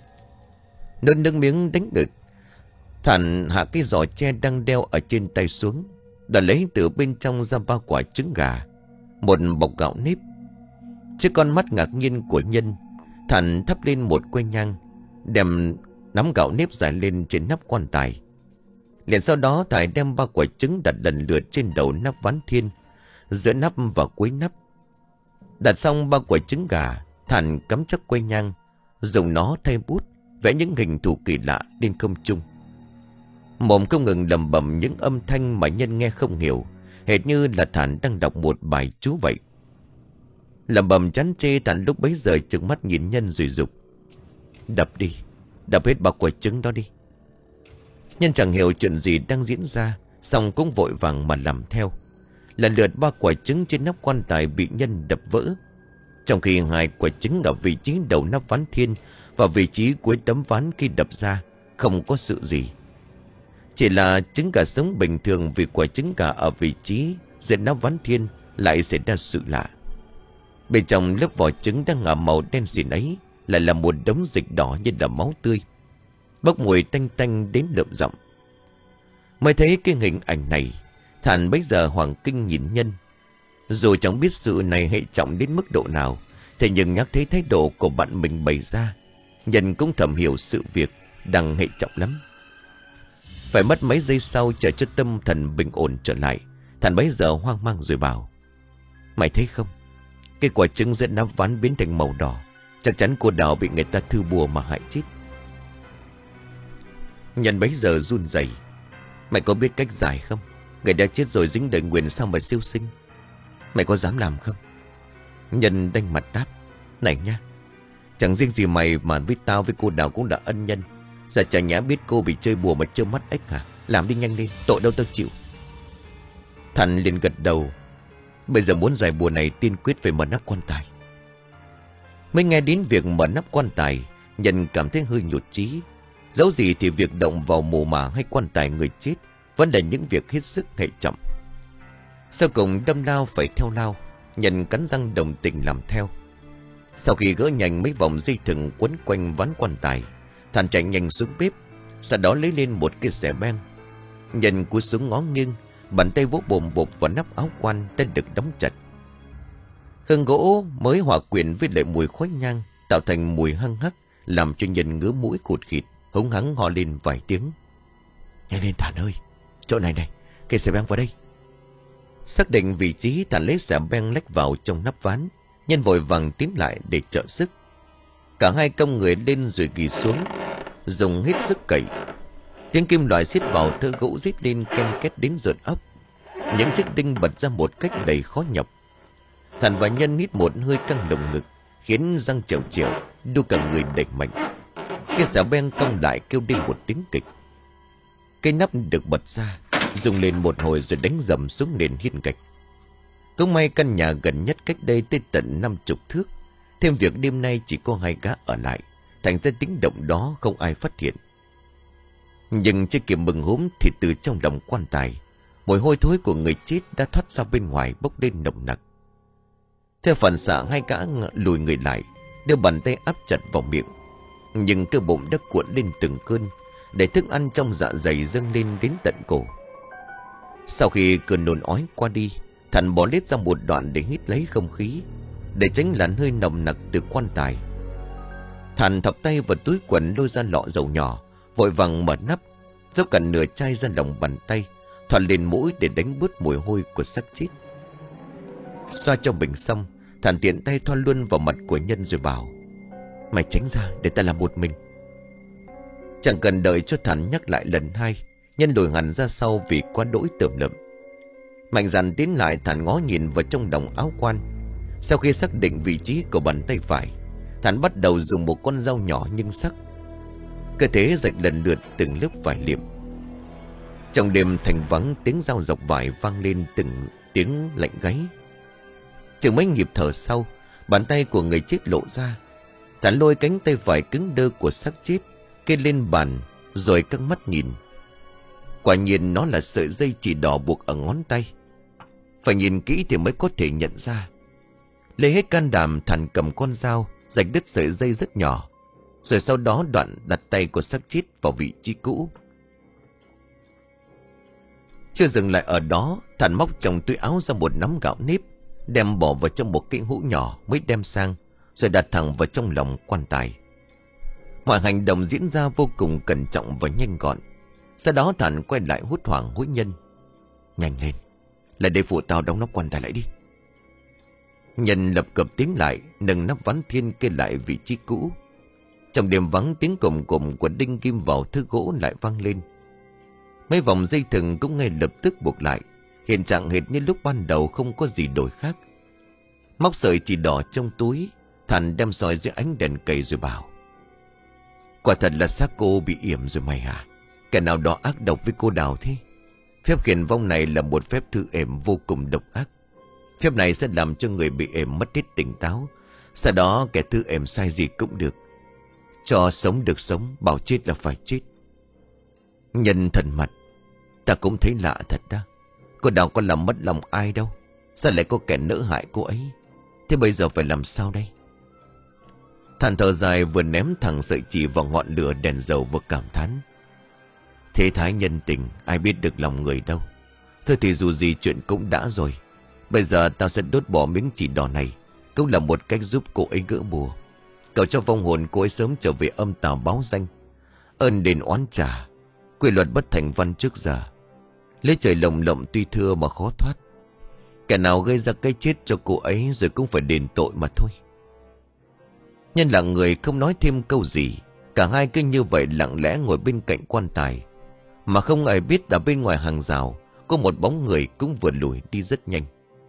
Nôn nước miếng đánh ngực, Thành hạ cái giỏ tre đang đeo ở trên tay xuống, đã lấy từ bên trong ra ba quả trứng gà, một bọc gạo nếp. Trước con mắt ngạc nhiên của Nhân, Thành thắp lên một que nhang, đem nắm gạo nếp dài lên trên nắp quan tài. Liền sau đó Thải đem ba quả trứng đặt lần lượt trên đầu nắp ván thiên, giữa nắp và cuối nắp. Đặt xong ba quả trứng gà, Thành cắm chắc que nhang, dùng nó thay bút vẽ những hình thù kỳ lạ lên không trung. Mồm không ngừng lẩm bẩm những âm thanh mà Nhân nghe không hiểu, hệt như là Thành đang đọc một bài chú vậy. Lẩm bẩm chán chê, Thành lúc bấy giờ trừng mắt nhìn Nhân rồi dục: đập đi, đập hết ba quả trứng đó đi. Nhân chẳng hiểu chuyện gì đang diễn ra, xong cũng vội vàng mà làm theo. Lần lượt ba quả trứng trên nắp quan tài bị Nhân đập vỡ, trong khi hai quả trứng ở vị trí đầu nắp ván thiên và vị trí cuối tấm ván khi đập ra không có sự gì. Chỉ là trứng gà sống bình thường, vì quả trứng gà ở vị trí giữa nắp ván thiên lại xảy ra sự lạ. Bên trong lớp vỏ trứng đang ngả màu đen xỉn ấy lại là một đống dịch đỏ như là máu tươi, bốc mùi tanh tanh đến lợm giọng. Mới thấy cái hình ảnh này, Thành bấy giờ hoàng kinh nhìn Nhân. Dù chẳng biết sự này hệ trọng đến mức độ nào, thế nhưng nhắc thấy thái độ của bạn mình bày ra, Nhân cũng thầm hiểu sự việc đang hệ trọng lắm. Phải mất mấy giây sau chờ cho tâm thần bình ổn trở lại, Thành bấy giờ hoang mang rồi bảo: mày thấy không, cái quả trứng dẫn nắp ván biến thành màu đỏ, chắc chắn cô Đào bị người ta thư bùa mà hại chết. Nhân bấy giờ run rẩy: mày có biết cách giải không? Người đã chết rồi dính đời nguyền sao mà siêu sinh? Mày có dám làm không? Nhân đanh mặt đáp: này nha, chẳng riêng gì mày mà với tao với cô Đào cũng đã ân nhân. Giờ chả nhẽ biết cô bị chơi bùa mà trơ mắt ếch hả? Làm đi nhanh lên, tội đâu tao chịu. Thành liền gật đầu. Bây giờ muốn giải bùa này tiên quyết phải mở nắp quan tài. Mới nghe đến việc mở nắp quan tài, Nhân cảm thấy hơi nhụt chí. Dẫu gì thì việc động vào mồ mả hay quan tài người chết vẫn là những việc hết sức hệ trọng. Sau cùng đâm lao phải theo lao, Nhân cắn răng đồng tình làm theo. Sau khi gỡ nhanh mấy vòng dây thừng quấn quanh ván quan tài, Thành chạy nhanh xuống bếp, sau đó lấy lên một cái xẻ beng. Nhân cúi xuống ngó nghiêng, bàn tay vỗ bồm bột vào nắp áo quan đã được đóng chặt. Hương gỗ mới hòa quyện với lại mùi khói nhang tạo thành mùi hăng hắc, làm cho Nhân ngứa mũi khụt khịt, hống hắng ho lên vài tiếng. Nhanh lên Thành ơi, chỗ này này, cái xẻ beng vào đây. Xác định vị trí, Thành lấy xẻ beng lách vào trong nắp ván. Nhân vội vàng tiến lại để trợ sức. Cả hai cong người lên rồi ghi xuống, dùng hết sức cậy. Tiếng kim loại xiết vào thớ gỗ rít lên ken két đến rợn ốc. Những chiếc đinh bật ra một cách đầy khó nhọc. Thành và Nhân hít một hơi căng lồng ngực, khiến răng trèo trèo, đu cả người đẩy mạnh. Cái xà beng cong lại kêu lên một tiếng kịch. Cái nắp được bật ra, rung lên một hồi rồi đánh dầm xuống nền hiên gạch. Cũng may căn nhà gần nhất cách đây tới tận năm chục thước. Thêm việc đêm nay chỉ có hai gã ở lại, thành ra tiếng động đó không ai phát hiện. Nhưng chưa kịp mừng húm thì từ trong lòng quan tài, mùi hôi thối của người chết đã thoát ra bên ngoài bốc lên nồng nặc. Theo phản xạ, hai gã lùi người lại, đưa bàn tay áp chặt vào miệng. Nhưng cơ bụng đã cuộn lên từng cơn, để thức ăn trong dạ dày dâng lên đến tận cổ. Sau khi cơn nôn ói qua đi, Thành bỏ lết ra một đoạn để hít lấy không khí, để tránh làn hơi nồng nặc từ quan tài. Thành thọc tay vào túi quần lôi ra lọ dầu nhỏ, vội vàng mở nắp, dốc cả nửa chai ra lòng bàn tay, thoa lên mũi để đánh bớt mùi hôi của xác chết. Xoa cho bình xong, Thành tiện tay thoa luôn vào mặt của Nhân rồi bảo: Mày tránh ra để ta làm một mình. Chẳng cần đợi cho Thành nhắc lại lần hai, Nhân lùi hẳn ra sau vì quá đỗi tởm lợm. Mạnh dạn tiến lại, Thành ngó nhìn vào trong đồng áo quan. Sau khi xác định vị trí của bàn tay phải, Thành bắt đầu dùng một con dao nhỏ nhưng sắc, cơ thể rạch lần lượt từng lớp vải liệm. Trong đêm thành vắng, tiếng dao dọc vải vang lên từng tiếng lạnh gáy. Chừng mấy nhịp thở sau, bàn tay của người chết lộ ra. Thành lôi cánh tay phải cứng đơ của xác chết kê lên bàn, rồi căng mắt nhìn. Quả nhiên nó là sợi dây chỉ đỏ buộc ở ngón tay. Phải nhìn kỹ thì mới có thể nhận ra. Lấy hết can đảm, Thành cầm con dao rạch đứt sợi dây rất nhỏ, rồi sau đó đoạn đặt tay của xác chết vào vị trí cũ. Chưa dừng lại ở đó, Thành móc trong túi áo ra một nắm gạo nếp, đem bỏ vào trong một cái hũ nhỏ mới đem sang, rồi đặt thẳng vào trong lòng quan tài. Mọi hành động diễn ra vô cùng cẩn trọng và nhanh gọn. Sau đó Thành quay lại hốt hoảng hối Nhân: Nhanh lên, lại để phụ tao đóng nắp quan tài lại đi. Nhân lập cập tiến lại, nâng nắp ván thiên kê lại vị trí cũ. Trong đêm vắng, tiếng cồm cồm của đinh kim vào thớ gỗ lại vang lên. Mấy vòng dây thừng cũng ngay lập tức buộc lại. Hiện trạng hệt như lúc ban đầu, không có gì đổi khác. Móc sợi chỉ đỏ trong túi, Thành đem soi dưới ánh đèn cầy rồi bảo: Quả thật là xác cô bị yểm rồi mày à? Kẻ nào đó ác độc với cô Đào thế. Phép khiển vong này là một phép thư ểm vô cùng độc ác. Phép này sẽ làm cho người bị ểm mất hết tỉnh táo. Sau đó kẻ thư ểm sai gì cũng được. Cho sống được sống, bảo chết là phải chết. Nhân thần mặt: Ta cũng thấy lạ thật đó. Cô Đào có làm mất lòng ai đâu, sao lại có kẻ nỡ hại cô ấy? Thế bây giờ phải làm sao đây? Thành thở dài, vừa ném thẳng sợi chỉ vào ngọn lửa đèn dầu, vừa cảm thán: Thế thái nhân tình, ai biết được lòng người đâu. Thôi thì dù gì chuyện cũng đã rồi. Bây giờ tao sẽ đốt bỏ miếng chỉ đỏ này, cũng là một cách giúp cô ấy gỡ bùa. Cầu cho vong hồn cô ấy sớm trở về âm tào báo danh. Ơn đền oán trả, quy luật bất thành văn trước giờ. Lấy trời lồng lộng tuy thưa mà khó thoát. Kẻ nào gây ra cái chết cho cô ấy rồi cũng phải đền tội mà thôi. Nhân là người không nói thêm câu gì. Cả hai cứ như vậy lặng lẽ ngồi bên cạnh quan tài, mà không ai biết là bên ngoài hàng rào có một bóng người cũng vừa lùi đi rất nhanh.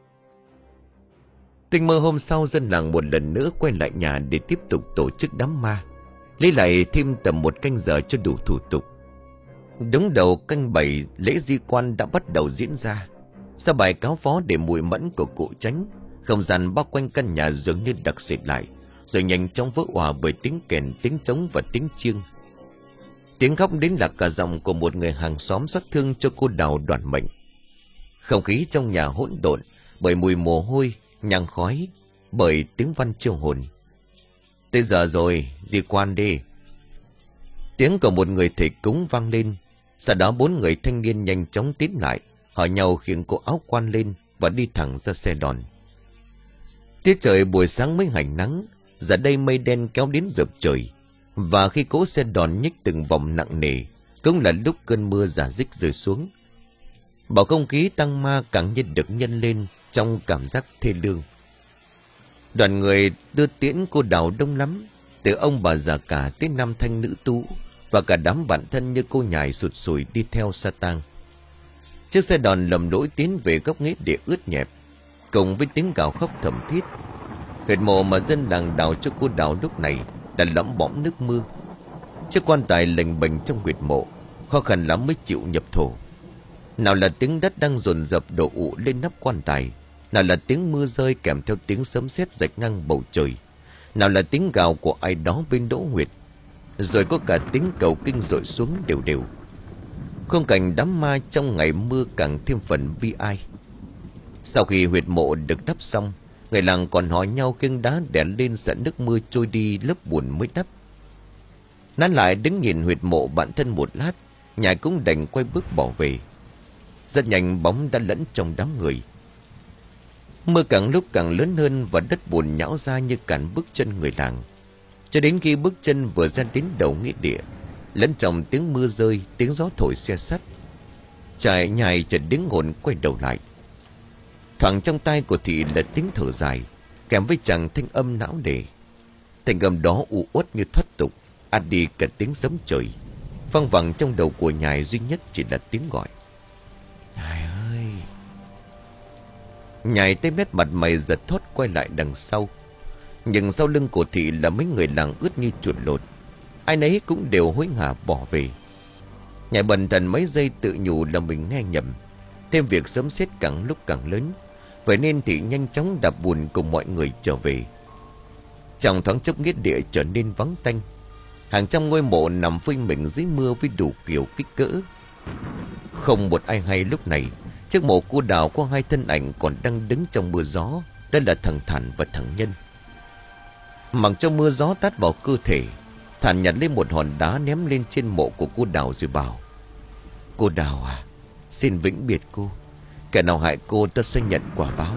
Tinh mơ hôm sau, dân làng một lần nữa quay lại nhà để tiếp tục tổ chức đám ma, lấy lại thêm tầm một canh giờ cho đủ thủ tục. Đúng đầu canh bảy, lễ di quan đã bắt đầu diễn ra. Sau bài cáo phó để mùi mẫn của cụ Chánh, không gian bao quanh căn nhà dường như đặc sệt lại, rồi nhanh chóng vỡ òa bởi tiếng kèn, tiếng trống và tiếng chiêng. Tiếng khóc đến là cả giọng của một người hàng xóm xót thương cho cô Đào đoản mệnh. Không khí trong nhà hỗn độn bởi mùi mồ hôi, nhang khói, bởi tiếng văn chiêu hồn. Tới giờ rồi, di quan đi. Tiếng của một người thầy cúng vang lên. Sau đó bốn người thanh niên nhanh chóng tiến lại, hỏi nhau khiêng cổ áo quan lên và đi thẳng ra xe đòn. Tiết trời buổi sáng mới hảnh nắng, giờ đây mây đen kéo đến dợp trời. Và khi cỗ xe đòn nhích từng vòng nặng nề, cũng là lúc cơn mưa rả rích rơi xuống. Bầu không khí tăng ma càng như được nhân lên trong cảm giác thê lương. Đoàn người đưa tiễn cô Đào đông lắm, từ ông bà già cả tới nam thanh nữ tú, và cả đám bạn thân như cô nhài sụt sùi đi theo sa tang. Chiếc xe đòn lầm lỗi tiến về góc nghĩa địa ướt nhẹp, cùng với tiếng gào khóc thầm thiết. Huyệt mộ mà dân làng đào cho cô Đào lúc này đã lẫm bõm nước mưa. Chiếc quan tài lềnh bềnh trong huyệt mộ, khó khăn lắm mới chịu nhập thổ. Nào là tiếng đất đang dồn dập đổ ụ lên nắp quan tài, nào là tiếng mưa rơi kèm theo tiếng sấm sét rạch ngang bầu trời, nào là tiếng gào của ai đó bên đỗ huyệt, rồi có cả tiếng cầu kinh dội xuống đều đều. Khung cảnh đám ma trong ngày mưa càng thêm phần bi ai. Sau khi huyệt mộ được đắp xong, người làng còn hỏi nhau khiêng đá đè lên sợ nước mưa trôi đi lớp bùn mới đắp. Nán lại đứng nhìn huyệt mộ bản thân một lát, nhà cũng đành quay bước bỏ về. Rất nhanh bóng đã lẫn trong đám người. Mưa càng lúc càng lớn hơn và đất bùn nhão ra như cản bước chân người làng. Cho đến khi bước chân vừa ra đến đầu nghĩa địa, lẫn trong tiếng mưa rơi, tiếng gió thổi xe sắt, trải nhài chợt đứng hồn quay đầu lại. Thoảng trong tai của thị là tiếng thở dài, kèm với chàng thanh âm não nề. Thanh âm đó u uất như thoát tục, át đi cả tiếng sấm trời. Văng vẳng trong đầu của nhài duy nhất chỉ là tiếng gọi: Nhài ơi! Nhài tay mét mặt mày giật thót quay lại đằng sau. Nhưng sau lưng của thị là mấy người làng ướt như chuột lột. Ai nấy cũng đều hối hả bỏ về. Nhài bần thần mấy giây tự nhủ là mình nghe nhầm. Thêm việc sấm sét càng lúc càng lớn, vậy nên thị nhanh chóng đạp bùn cùng mọi người trở về. Trong thoáng chốc nghĩa địa trở nên vắng tanh. Hàng trăm ngôi mộ nằm phơi mình dưới mưa với đủ kiểu kích cỡ. Không một ai hay lúc này trước mộ cô Đào có hai thân ảnh còn đang đứng trong mưa gió. Đó là thằng Thản và thằng Nhân. Mặc cho mưa gió tát vào cơ thể, Thản nhặt lên một hòn đá ném lên trên mộ của cô Đào rồi bảo: Cô Đào à, xin vĩnh biệt cô. Kẻ nào hại cô ta sẽ nhận quả báo.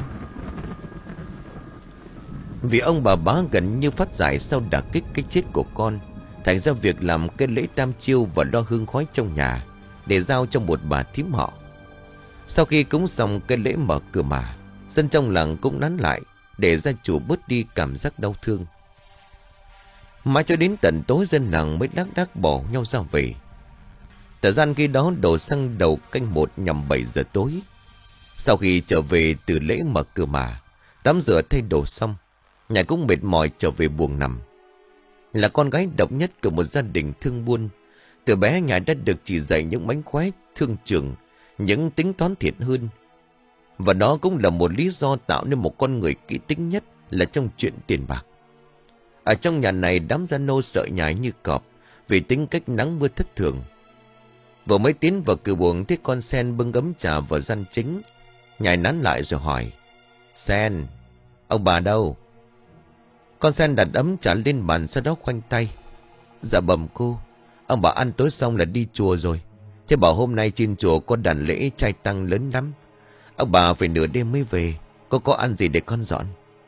Vì ông bà bá gần như phát giải sau đả kích cái chết của con, thành ra việc làm cái lễ tam chiêu và lo hương khói trong nhà để giao cho một bà thím họ. Sau khi cúng xong cái lễ mở cửa mà, dân trong làng cũng nán lại để gia chủ bớt đi cảm giác đau thương. Mãi cho đến tận tối dân làng mới đắc đắc bỏ nhau ra về. Thời gian khi đó đổ sang đầu canh một nhằm bảy giờ tối. Sau khi trở về từ lễ mở cửa mà, tắm rửa thay đồ xong, nhà cũng mệt mỏi trở về buồng nằm. Là con gái độc nhất của một gia đình thương buôn, từ bé nhà đã được chỉ dạy những mánh khóe thương trường, những tính toán thiệt hơn. Và đó cũng là một lý do tạo nên một con người kỹ tính nhất là trong chuyện tiền bạc. Ở trong nhà này đám gia nô sợ nhái như cọp vì tính cách nắng mưa thất thường. Vừa mới tiến vào cửa buồng thấy con Sen bưng ấm trà vào gian chính. Nhài nán lại rồi hỏi: Sen, ông bà đâu? Con Sen đặt ấm trà lên bàn, sau đó khoanh tay: Dạ bẩm cô, ông bà ăn tối xong là đi chùa rồi. Thế bảo hôm nay trên chùa có đàn lễ trai tăng lớn lắm, ông bà phải nửa đêm mới về. Cô có ăn gì để con dọn?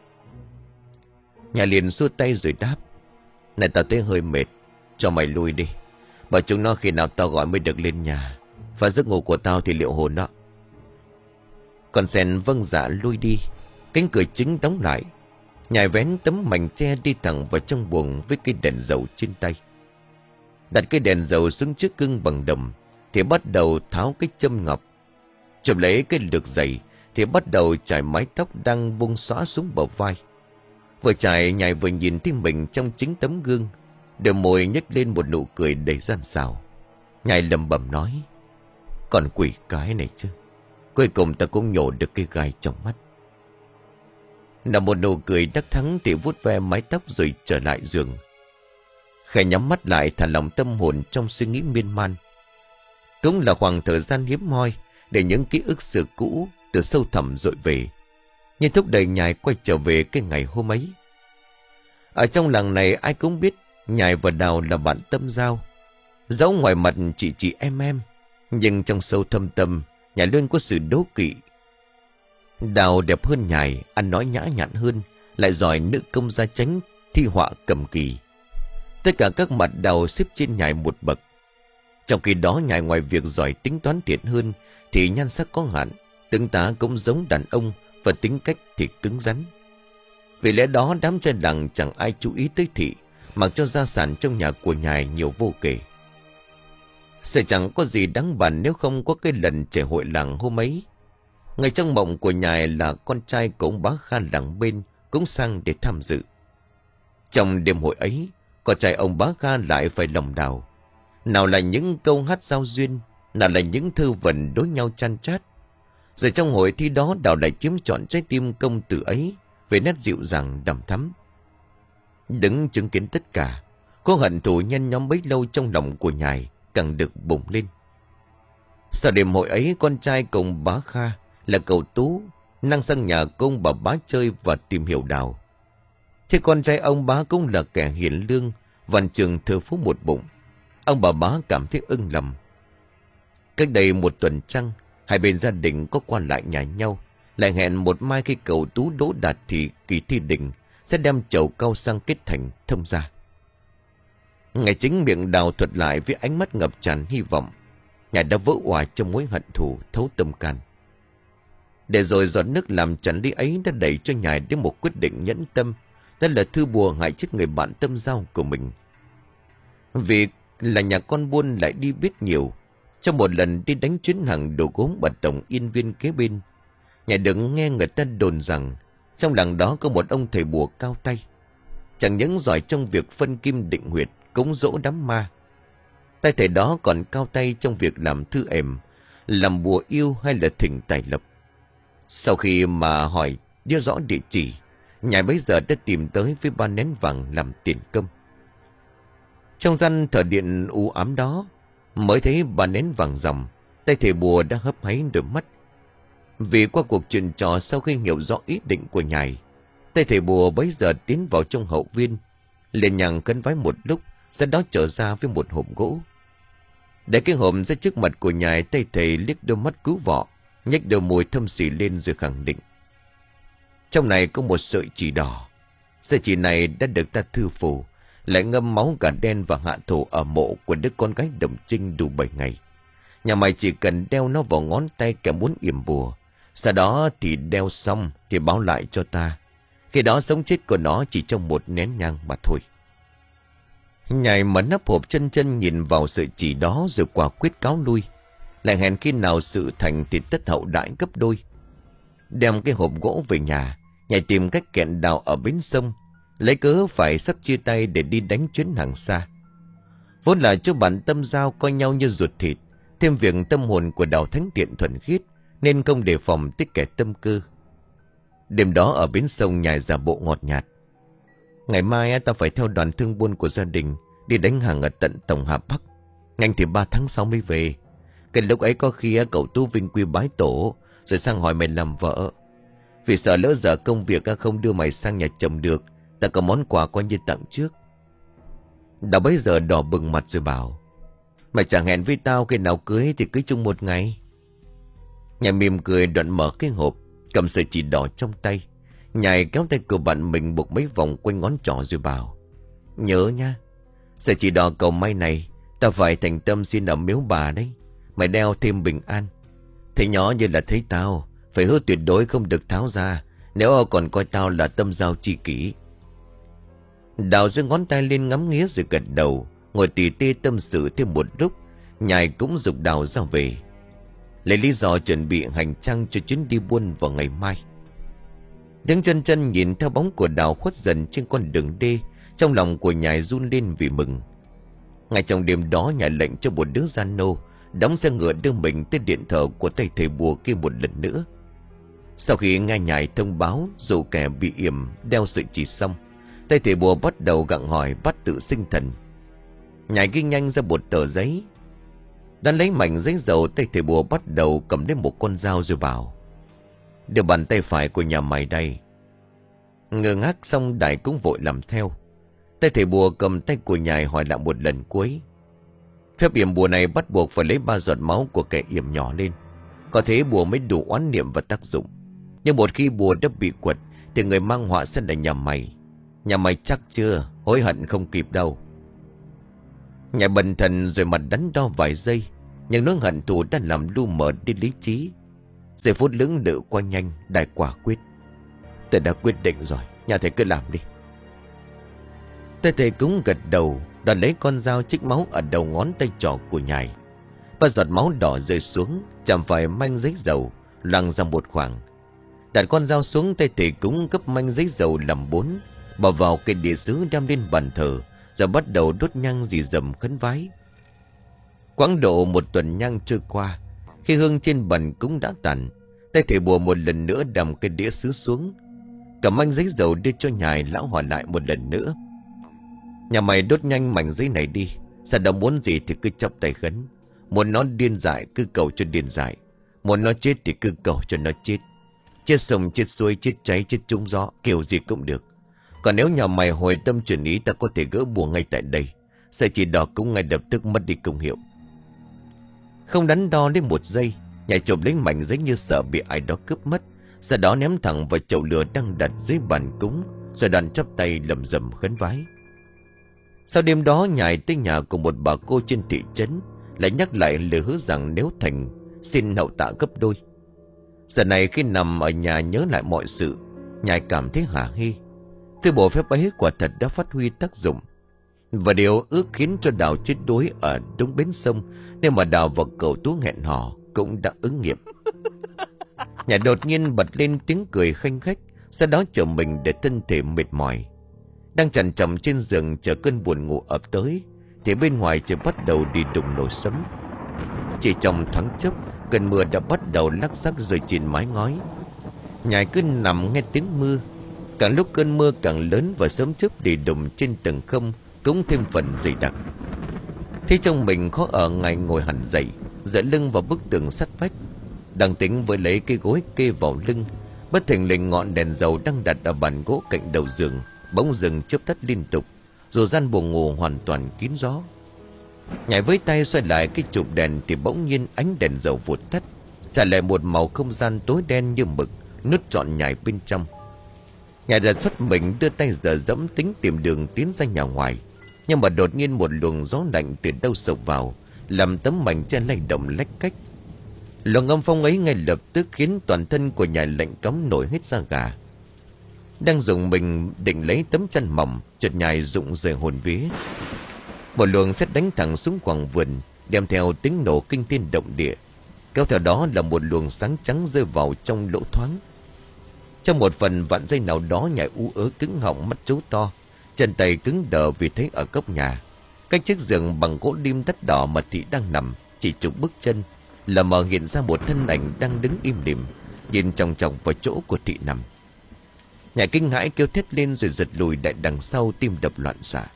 Nhà liền xua tay rồi đáp: Này tao thấy hơi mệt, cho mày lui đi. Bảo chúng nó khi nào tao gọi mới được lên nhà. Và giấc ngủ của tao thì liệu hồn đó. Con Sen vâng dạ lui đi. Cánh cửa chính đóng lại. Nhài vén tấm mảnh tre đi thẳng vào trong buồng với cây đèn dầu trên tay. Đặt cây đèn dầu xuống trước gương bằng đồng thì bắt đầu tháo cái châm ngọc. Chụp lấy cái lược giày thì bắt đầu trải mái tóc đang buông xõa xuống bờ vai. Vừa trải, Nhài vừa nhìn thấy mình trong chính tấm gương, đôi môi nhếch lên một nụ cười đầy gian xảo. Nhài lầm bầm nói: Còn quỷ cái này chứ. Cuối cùng ta cũng nhổ được cái gai trong mắt. Nằm một nụ cười đắc thắng thì vuốt ve mái tóc rồi trở lại giường. Khẽ nhắm mắt lại thả lòng tâm hồn trong suy nghĩ miên man. Cũng là khoảng thời gian hiếm hoi để những ký ức xưa cũ từ sâu thẳm dội về, nhưng thúc đẩy Nhài quay trở về cái ngày hôm ấy. Ở trong làng này ai cũng biết Nhài và Đào là bạn tâm giao. Dẫu ngoài mặt chị chị em em, nhưng trong sâu thâm tâm Nhài luôn có sự đố kỵ. Đào đẹp hơn Nhài, ăn nói nhã nhặn hơn, lại giỏi nữ công gia chánh, thi họa cầm kỳ. Tất cả các mặt Đào xếp trên Nhài một bậc. Trong khi đó Nhài ngoài việc giỏi tính toán thiệt hơn thì nhan sắc có hạn, tướng tá cũng giống đàn ông và tính cách thì cứng rắn. Vì lẽ đó đám trai làng chẳng ai chú ý tới thị, mặc cho gia sản trong nhà của Nhài nhiều vô kể. Sẽ chẳng có gì đáng bàn nếu không có cái lần trẻ hội làng hôm ấy. Ngay trong mộng của Nhài là con trai của ông bá Kha làng bên cũng sang để tham dự. Trong đêm hội ấy, con trai ông bá Kha lại phải lòng Đào. Nào là những câu hát giao duyên, nào là những thư vần đối nhau chan chát. Rồi trong hội thi đó Đào lại chiếm trọn trái tim công tử ấy về nét dịu dàng đằm thắm. Đứng chứng kiến tất cả, có hận thù nhân nhóm bấy lâu trong lòng của Nhài càng được bùng lên. Sau đêm hội ấy, con trai cùng bá Kha là cậu Tú năng sang nhà công bà bá chơi và tìm hiểu Đào. Thế con trai ông bá cũng là kẻ hiền lương, văn trường thơ phú một bụng. Ông bà bá cảm thấy ưng lòng. Cách đây một tuần trăng, hai bên gia đình có qua lại nhà nhau, lại hẹn một mai khi cậu Tú đỗ đạt thì kỳ thi đình sẽ đem chầu cao sang kết thành thông gia. Ngày chính miệng Đào thuật lại với ánh mắt ngập tràn hy vọng. Nhà đã vỡ òa trong mối hận thù thấu tâm can. Để rồi giọt nước làm tràn ly ấy đã đẩy cho Nhài đến một quyết định nhẫn tâm, đó là thư bùa hại chết người bạn tâm giao của mình. Vì là nhà con buôn lại đi biết nhiều, trong một lần đi đánh chuyến hàng đồ gốm bà tổng yên viên kế bên, Nhài được nghe người ta đồn rằng trong làng đó có một ông thầy bùa cao tay, chẳng những giỏi trong việc phân kim định huyệt, cúng dỗ đám ma. Tay thầy đó còn cao tay trong việc làm thư ẻm, làm bùa yêu hay là thỉnh tài lộc. Sau khi mà hỏi đưa rõ địa chỉ, Nhài bấy giờ đã tìm tới với ba nén vàng làm tiền công. Trong gian thờ điện u ám đó, mới thấy ba nén vàng ròng, tay thầy bùa đã hấp háy đôi mắt. Vì qua cuộc chuyện trò sau khi hiểu rõ ý định của Nhài, tay thầy bùa bấy giờ tiến vào trong hậu viên, liền nhàng khấn vái một lúc, sau đó trở ra với một hộp gỗ. Để cái hộp ra trước mặt của Nhài, tay thầy liếc đôi mắt cứu vọ, nhếch đôi môi thâm xỉ lên rồi khẳng định: Trong này có một sợi chỉ đỏ. Sợi chỉ này đã được ta thư phù, lại ngâm máu gà đen và hạ thổ ở mộ của đứa con gái Đồng Trinh đủ bảy ngày. Nhà mày chỉ cần đeo nó vào ngón tay kẻ muốn yểm bùa. Sau đó thì đeo xong thì báo lại cho ta. Khi đó sống chết của nó chỉ trong một nén nhang mà thôi. Nhài mở nắp hộp chân chân nhìn vào sợi chỉ đó rồi quả quyết cáo lui. Lại hẹn khi nào sự thành thì tất hậu đãi gấp đôi. Đem cái hộp gỗ về nhà, Nhài tìm cách kẹn Đào ở bến sông, lấy cớ phải sắp chia tay để đi đánh chuyến hàng xa. Vốn là cho bạn tâm giao coi nhau như ruột thịt, thêm việc tâm hồn của Đào thánh thiện thuần khiết nên không đề phòng tích kẻ tâm cơ. Đêm đó ở bến sông, Nhài giả bộ ngọt nhạt: Ngày mai ta phải theo đoàn thương buôn của gia đình đi đánh hàng ở tận Tổng Hà Bắc. Nhanh thì ba tháng sau mới về. Cái lúc ấy có khi cậu Tú vinh quy bái tổ rồi sang hỏi mày làm vợ. Vì sợ lỡ dở công việc không đưa mày sang nhà chồng được, ta có món quà coi như tặng trước. Đào bấy giờ đỏ bừng mặt rồi bảo: Mày chẳng hẹn với tao khi nào cưới thì cưới chung một ngày. Nhài mỉm cười đoạn mở cái hộp, cầm sợi chỉ đỏ trong tay. Nhài kéo tay của bạn mình buộc mấy vòng quanh ngón trỏ rồi bảo: Nhớ nha, sợi chỉ đỏ cầu may này ta phải thành tâm xin ở miếu bà đấy. Mày đeo thêm bình an. Thấy nhỏ như là thấy tao, phải hứa tuyệt đối không được tháo ra, nếu còn coi tao là tâm giao tri kỷ. Đào giơ ngón tay lên ngắm nghía rồi gật đầu, ngồi tỉ tê tâm sự thêm một lúc. Nhài cũng giục Đào ra về, lấy lý do chuẩn bị hành trang cho chuyến đi buôn vào ngày mai. Đứng chân chân nhìn theo bóng của Đào khuất dần trên con đường đê, trong lòng của Nhài run lên vì mừng. Ngay trong đêm đó, nhà lệnh cho một đứa gian nô đóng xe ngựa đưa mình tới điện thờ của tay thầy bùa kia một lần nữa. Sau khi nghe nhài thông báo dù kẻ bị yểm đeo sợi chỉ xong, tay thầy bùa bắt đầu gặng hỏi bắt tự sinh thần. Nhài ghi nhanh ra một tờ giấy. Đang lấy mảnh giấy dầu, tay thầy bùa bắt đầu cầm lên một con dao rồi bảo: "Đưa bàn tay phải của nhà mày đây." Ngơ ngác xong, Đại cũng vội làm theo. Tay thầy bùa cầm tay của nhài hỏi lại một lần cuối: "Phép yểm bùa này bắt buộc phải lấy ba giọt máu của kẻ yểm nhỏ lên, có thế bùa mới đủ oán niệm và tác dụng. Nhưng một khi bùa đã bị quật thì người mang họa sẽ là nhà mày. Nhà mày chắc chưa? Hối hận không kịp đâu." Nhài bần thần rồi mặt đắn đo vài giây, nhưng nỗi hận thù đã làm lu mờ đi lý trí. Giây phút lưỡng lự qua nhanh, Đại quả quyết: "Tôi đã quyết định rồi, nhà thầy cứ làm đi." Tay thầy cũng gật đầu, đoàn lấy con dao chích máu ở đầu ngón tay trỏ của nhài. Ba giọt máu đỏ rơi xuống, chạm phải manh giấy dầu, loang ra một khoảng. Đặt con dao xuống, tay thầy cũng gấp manh giấy dầu làm bốn, bỏ vào cây địa sứ đem lên bàn thờ, rồi bắt đầu đốt nhang rì rầm khấn vái. Quãng độ một tuần nhang trôi qua, khi hương trên bàn cũng đã tàn, tay thầy bùa một lần nữa đầm cây đĩa sứ xuống, cầm manh giấy dầu đưa cho nhài. Lão hỏi lại một lần nữa: "Nhà mày đốt nhanh mảnh giấy này đi. Sao đâu muốn gì thì cứ chắp tay khấn. Muốn nó điên dại cứ cầu cho điên dại. Muốn nó chết thì cứ cầu cho nó chết. Chết sông chết suối, chết cháy chết trúng gió, kiểu gì cũng được. Còn nếu nhà mày hồi tâm chuyển ý, ta có thể gỡ bùa ngay tại đây. Sợi chỉ đỏ cũng ngay lập tức mất đi công hiệu." Không đắn đo đến một giây, nhảy chộp lấy mảnh giấy như sợ bị ai đó cướp mất, sau đó ném thẳng vào chậu lửa đang đặt dưới bàn cúng, rồi đoàn chắp tay lầm rầm khấn vái. Sau đêm đó, nhảy tới nhà của một bà cô trên thị trấn, lại nhắc lại lời hứa rằng nếu thành xin hậu tạ gấp đôi. Giờ này khi nằm ở nhà nhớ lại mọi sự, nhảy cảm thấy hả hê. Thứ bộ phép ấy quả thật đã phát huy tác dụng. Và điều ước khiến cho Đào chết đuối ở đúng bến sông, nên mà Đào và cậu Tú hẹn hò cũng đã ứng nghiệm. Nhà đột nhiên bật lên tiếng cười khanh khách, sau đó trở mình để thân thể mệt mỏi. Đang chằn chậm trên giường chờ cơn buồn ngủ ập tới, thì bên ngoài trời bắt đầu đi đùng nổi sấm. Chỉ trong thoáng chốc, cơn mưa đã bắt đầu lắc xắc rơi trên mái ngói. Nhài cứ nằm nghe tiếng mưa. Càng lúc cơn mưa càng lớn và sấm chớp đi đùng trên tầng không cũng thêm phần dày đặc. Thế trong mình khó ở, ngày ngồi hẳn dậy, dựa lưng vào bức tường sắt vách, đang tính với lấy cái gối kê vào lưng, bất thình lình ngọn đèn dầu đang đặt ở bàn gỗ cạnh đầu giường bỗng dừng chớp tắt liên tục, rồi gian buồng ngủ hoàn toàn kín gió. Nhảy với tay xoay lại cái chụp đèn thì bỗng nhiên ánh đèn dầu vụt tắt, trả lại một màu không gian tối đen như mực nuốt trọn nhảy bên trong. Nhảy đã xuất mình đưa tay giờ dẫm tính tìm đường tiến ra nhà ngoài, nhưng mà đột nhiên một luồng gió lạnh từ đâu sộc vào, làm tấm mảnh che lay động lách cách. Luồng âm phong ấy ngay lập tức khiến toàn thân của Nhài lạnh cóng nổi hết da gà. Đang dùng mình định lấy tấm chăn mỏng, chợt Nhài rụng rời hồn vía. Một luồng sét đánh thẳng xuống khoảng vườn, đem theo tiếng nổ kinh thiên động địa, kéo theo đó là một luồng sáng trắng rơi vào trong lỗ thoáng. Trong một phần vạn giây nào đó, Nhài ú ớ cứng họng, mắt trố to, chân tay cứng đờ vì thấy ở góc nhà, cách chiếc giường bằng gỗ lim đất đỏ mà Thị đang nằm chỉ chục bước chân, là mờ hiện ra một thân ảnh đang đứng im lìm, nhìn chòng chòng vào chỗ của Thị nằm. Nhài kinh hãi kêu thét lên rồi giật lùi lại đằng sau, tim đập loạn xạ.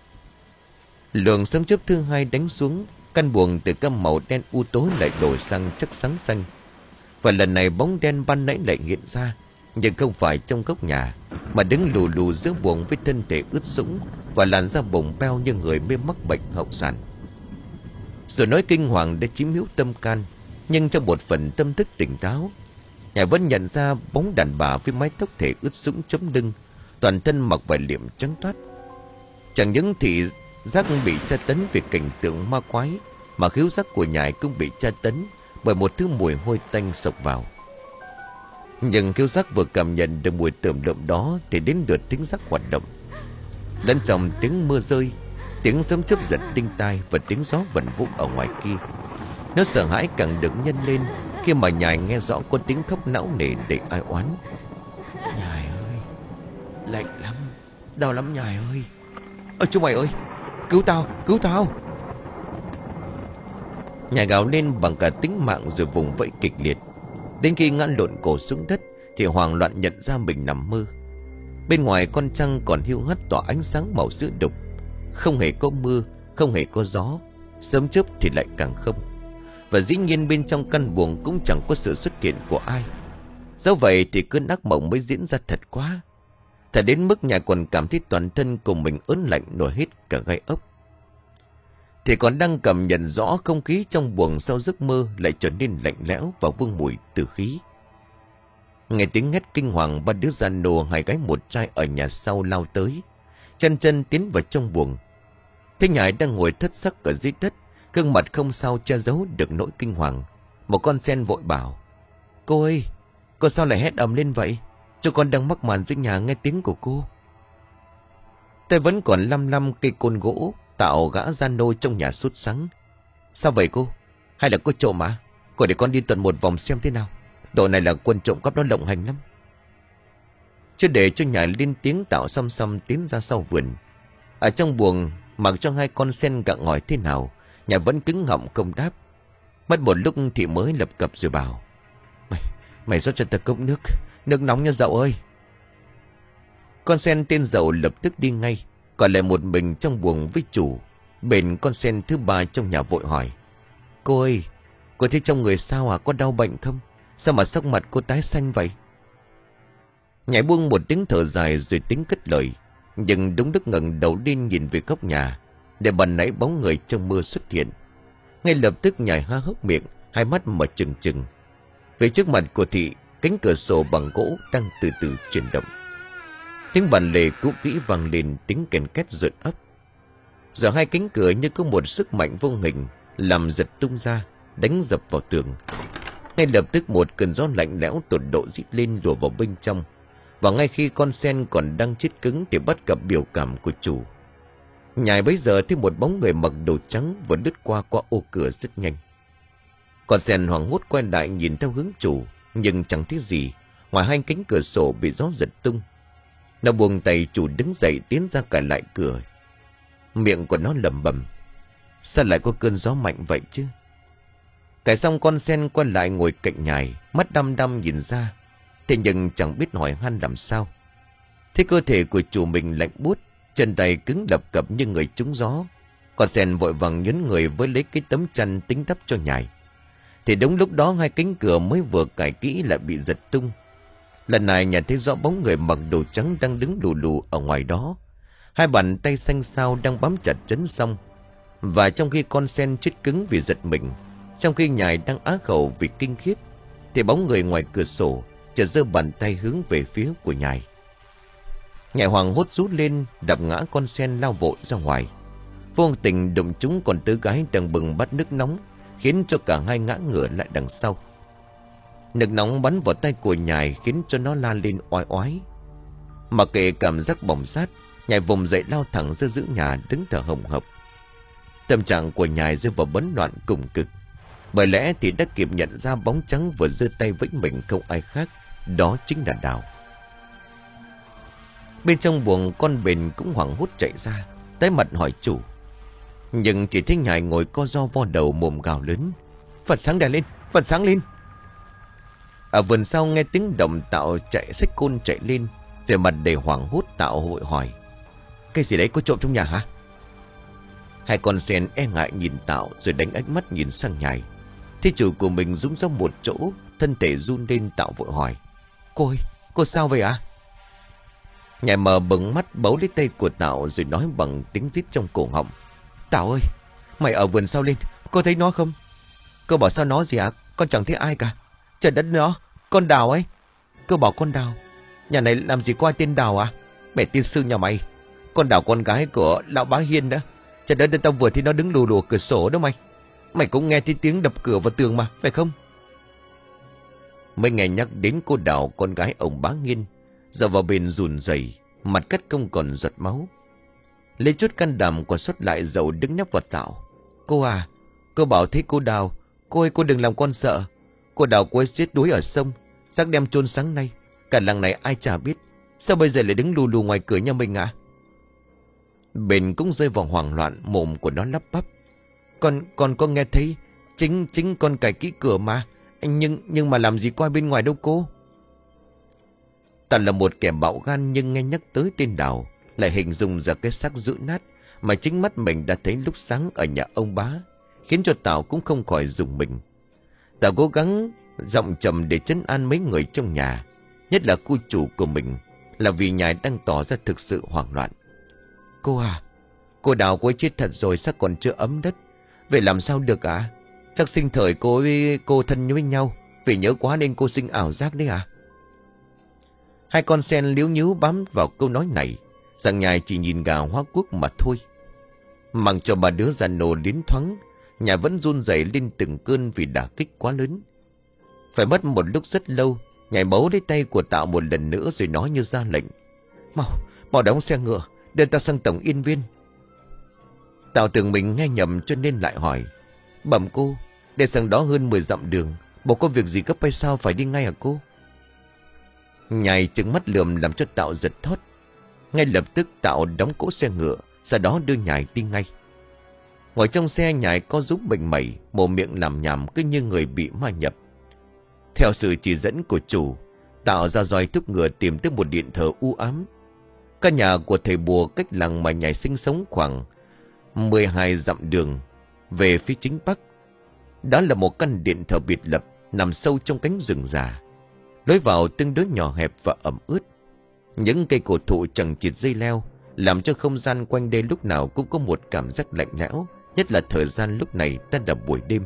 Luồng sấm chớp thứ hai đánh xuống, căn buồng từ cam màu đen u tối lại đổi sang chất sáng xanh. Và lần này bóng đen ban nãy lại hiện ra, nhưng không phải trong góc nhà, mà đứng lù lù giữa buồng với thân thể ướt sũng và làn da bồng beo như người mê mắc bệnh hậu sản. Rồi nói kinh hoàng đã chiếm hữu tâm can, nhưng trong một phần tâm thức tỉnh táo, Nhài vẫn nhận ra bóng đàn bà với mái tóc thể ướt sũng chấm lưng, toàn thân mặc vải liệm trắng toát. Chẳng những thị giác bị tra tấn vì cảnh tượng ma quái, mà khứu giác của Nhài cũng bị tra tấn bởi một thứ mùi hôi tanh sộc vào. Nhưng khứu giác vừa cảm nhận được mùi tởm lợm đó thì đến lượt thính giác hoạt động. Lẫn trong tiếng mưa rơi, tiếng sấm chớp giật đinh tai và tiếng gió vẩn vụ ở ngoài kia, nó sợ hãi càng được nhân lên khi mà Nhài nghe rõ có tiếng khóc não nề đầy ai oán. Nhài ơi, lạnh lắm, đau lắm Nhài ơi. Ơ chúng mày ơi, cứu tao, cứu tao. Nhài gào lên bằng cả tính mạng rồi vùng vẫy kịch liệt. Đến khi ngã lộn cổ xuống đất thì hoảng loạn nhận ra mình nằm mơ. Bên ngoài con trăng còn hiu hắt tỏa ánh sáng màu sữa đục. Không hề có mưa, không hề có gió, sớm chớp thì lại càng không. Và dĩ nhiên bên trong căn buồng cũng chẳng có sự xuất hiện của ai. Dẫu vậy thì cơn ác mộng mới diễn ra thật quá. Thật đến mức Nhài còn cảm thấy toàn thân cùng mình ớn lạnh nổi hết cả gai ốc. Thì còn đang cảm nhận rõ không khí trong buồng sau giấc mơ lại trở nên lạnh lẽo và vương mùi tử khí. Nghe tiếng hét kinh hoàng, ba đứa già nô hai gái một trai ở nhà sau lao tới, chân chân tiến vào trong buồng. Thế Nhài đang ngồi thất sắc ở dưới đất, gương mặt không sao che giấu được nỗi kinh hoàng. Một con sen vội bảo: "Cô ơi, cô sao lại hét ầm lên vậy? Cho con đang mắc màn dưới nhà nghe tiếng của cô." Tay vẫn còn lăm lăm cây côn gỗ tạo gã gian nô trong nhà sốt sắng. "Sao vậy cô? Hay là cô trộm à? Cô để con đi tuần một vòng xem thế nào. Độ này là quân trộm cắp, nó lộng hành lắm." Chưa để cho Nhài lên tiếng, Tạo xăm xăm tiến ra sau vườn. Ở trong buồng, mặc cho hai con sen gặng hỏi thế nào, Nhài vẫn cứng họng không đáp. Mất một lúc thì mới lập cập rồi bảo: Mày, mày rót cho ta cốc nước, nước nóng nha Dậu ơi." Con sen tên Dậu lập tức đi ngay, còn lại một mình trong buồng với chủ. Bên con sen thứ ba trong nhà vội hỏi: "Cô ơi, cô thấy trong người sao à? Có đau bệnh không? Sao mà sắc mặt cô tái xanh vậy?" Nhảy buông một tiếng thở dài rồi tính cất lời. Nhưng đúng lúc ngẩng đầu lên nhìn về góc nhà, để ban nãy bóng người trong mưa xuất hiện. Ngay lập tức Nhảy há hốc miệng, hai mắt mở trừng trừng. Về trước mặt của Thị, cánh cửa sổ bằng gỗ đang từ từ chuyển động. Tiếng bàn lề cũ kỹ vang lên, tiếng kèn két rợn ấp. Giờ hai cánh cửa như có một sức mạnh vô hình làm giật tung ra, đánh dập vào tường. Ngay lập tức một cơn gió lạnh lẽo tột độ rít lên lùa vào bên trong. Và ngay khi con sen còn đang chết cứng thì bắt gặp biểu cảm của chủ. Nhài bấy giờ thấy một bóng người mặc đồ trắng vừa lướt qua qua ô cửa rất nhanh. Con sen hoảng hốt quay lại nhìn theo hướng chủ, nhưng chẳng thấy gì ngoài hai cánh cửa sổ bị gió giật tung. Nó buông tay chủ đứng dậy tiến ra cả lại cửa. Miệng của nó lẩm bẩm: "Sao lại có cơn gió mạnh vậy chứ?" Cài xong con sen quay lại ngồi cạnh Nhài, mắt đăm đăm nhìn ra. Thế nhưng chẳng biết hỏi han làm sao. Thế cơ thể của chủ mình lạnh buốt, chân tay cứng lập cập như người trúng gió. Con sen vội vàng nhấn người với lấy cái tấm chăn tính đắp cho Nhài. Thì đúng lúc đó hai cánh cửa mới vừa cài kỹ lại bị giật tung. Lần này Nhài thấy rõ bóng người mặc đồ trắng đang đứng lù lù ở ngoài đó. Hai bàn tay xanh xao đang bám chặt chấn song. Và trong khi con sen chết cứng vì giật mình, trong khi Nhài đang á khẩu vì kinh khiếp, thì bóng người ngoài cửa sổ chợt giơ bàn tay hướng về phía của Nhài. Nhài hoàng hốt rút lên, đập ngã con sen lao vội ra ngoài. Vô tình đụng trúng con tứ gái đang bừng bát nước nóng, khiến cho cả hai ngã ngửa lại đằng sau. Nước nóng bắn vào tay của Nhài khiến cho nó la lên oai oái. Mặc kệ cảm giác bỏng rát, Nhài vùng dậy lao thẳng ra giữa nhà, đứng thở hồng hộc. Tâm trạng của Nhài rơi vào bấn loạn cùng cực. Bởi lẽ thì đã kịp nhận ra bóng trắng vừa giơ tay vẫy mình không ai khác, đó chính là Đào. Bên trong buồng con bền cũng hoảng hốt chạy ra, tái mặt hỏi chủ. Nhưng chỉ thấy Nhài ngồi co ro vo đầu, mồm gào lớn: "Phật sáng đèn lên, Phật sáng lên!" Ở vườn sau nghe tiếng động, Tạo chạy xách côn chạy lên, về mặt đầy hoảng hốt. Tạo vội hỏi: "Cái gì đấy, có trộm trong nhà hả?" Hai con sen e ngại nhìn Tạo rồi đánh ánh mắt nhìn sang Nhài. Thế chủ của mình rúng ra một chỗ, thân thể run lên. Tạo vội hỏi: "Cô ơi, cô sao vậy ạ?" Nhài mờ bừng mắt bấu lấy tay của Tạo rồi nói bằng tiếng rít trong cổ họng: "Tạo ơi, mày ở vườn sau lên, cô thấy nó không?" "Cô bảo sao nó gì ạ? Con chẳng thấy ai cả." "Trời đất, nó, con Đào ấy." "Cô bảo con Đào? Nhà này làm gì có ai tên Đào à? Mẹ tiên sư nhà mày. Con Đào con gái của lão bá Hiên đó. Trời đất, tao vừa thì nó đứng lù lù cửa sổ đó mày. Mày cũng nghe thấy tiếng đập cửa vào tường mà, phải không?" Mới nghe nhắc đến cô Đào con gái ông bá Hiên, giờ vào bên run rẩy, mặt cắt không còn giọt máu. Lấy chút can đảm còn sót lại, Dậu đứng nhắc vào Tạo: "Cô à, cô bảo thấy cô Đào. Cô ơi, cô đừng làm con sợ. Cô Đào cô ấy chết đuối ở sông, xác đem chôn sáng nay. Cả làng này ai chả biết. Sao bây giờ lại đứng lù lù ngoài cửa nhà mình ạ?" Bên cũng rơi vào hoảng loạn, mồm của nó lắp bắp: Con, con có nghe thấy Chính chính con cài kỹ cửa mà. Nhưng nhưng mà làm gì có ai bên ngoài đâu cô. Toàn là một kẻ bạo gan, nhưng nghe nhắc tới tên Đào lại hình dung ra cái xác rũ nát mà chính mắt mình đã thấy lúc sáng ở nhà ông bá, khiến cho Tào cũng không khỏi rùng mình. Tào cố gắng giọng trầm để trấn an mấy người trong nhà, nhất là cô chủ của mình, là vì nhà đang tỏ ra thực sự hoảng loạn. Cô à, cô Đào cô ấy chết thật rồi, sao còn chưa ấm đất? Vậy làm sao được ạ? À? Chắc sinh thời cô với cô thân với nhau, vì nhớ quá nên cô sinh ảo giác đấy à? Hai con sen liếu nhíu bám vào câu nói này, rằng nhài chỉ nhìn gà hóa quốc mà thôi. Mặc cho bà đứa già nổ đến thoáng, nhà vẫn run rẩy lên từng cơn vì đả kích quá lớn. Phải mất một lúc rất lâu, nhảy bấu lấy tay của Tạo một lần nữa rồi nói như ra lệnh. Mau, mau đóng xe ngựa, đưa ta sang tổng yên viên. Tạo tưởng mình nghe nhầm cho nên lại hỏi. Bẩm cô, để sang đó hơn mười dặm đường, bộ có việc gì gấp hay sao phải đi ngay hả cô? Nhài trừng mắt lườm làm cho Tạo giật thót. Ngay lập tức Tạo đóng cỗ xe ngựa, sau đó đưa Nhài đi ngay. Ngồi trong xe, Nhài có rúm bệnh mẩy, mồm miệng làm nhảm cứ như người bị ma nhập. Theo sự chỉ dẫn của chủ, Tạo ra roi thúc ngựa tìm tới một điện thờ u ám. Căn nhà của thầy bùa cách làng mà Nhài sinh sống khoảng mười hai dặm đường về phía chính bắc. Đó là một căn điện thờ biệt lập nằm sâu trong cánh rừng già. Lối vào tương đối nhỏ hẹp và ẩm ướt. Những cây cổ thụ chằng chịt dây leo làm cho không gian quanh đây lúc nào cũng có một cảm giác lạnh lẽo, nhất là thời gian lúc này đã là buổi đêm.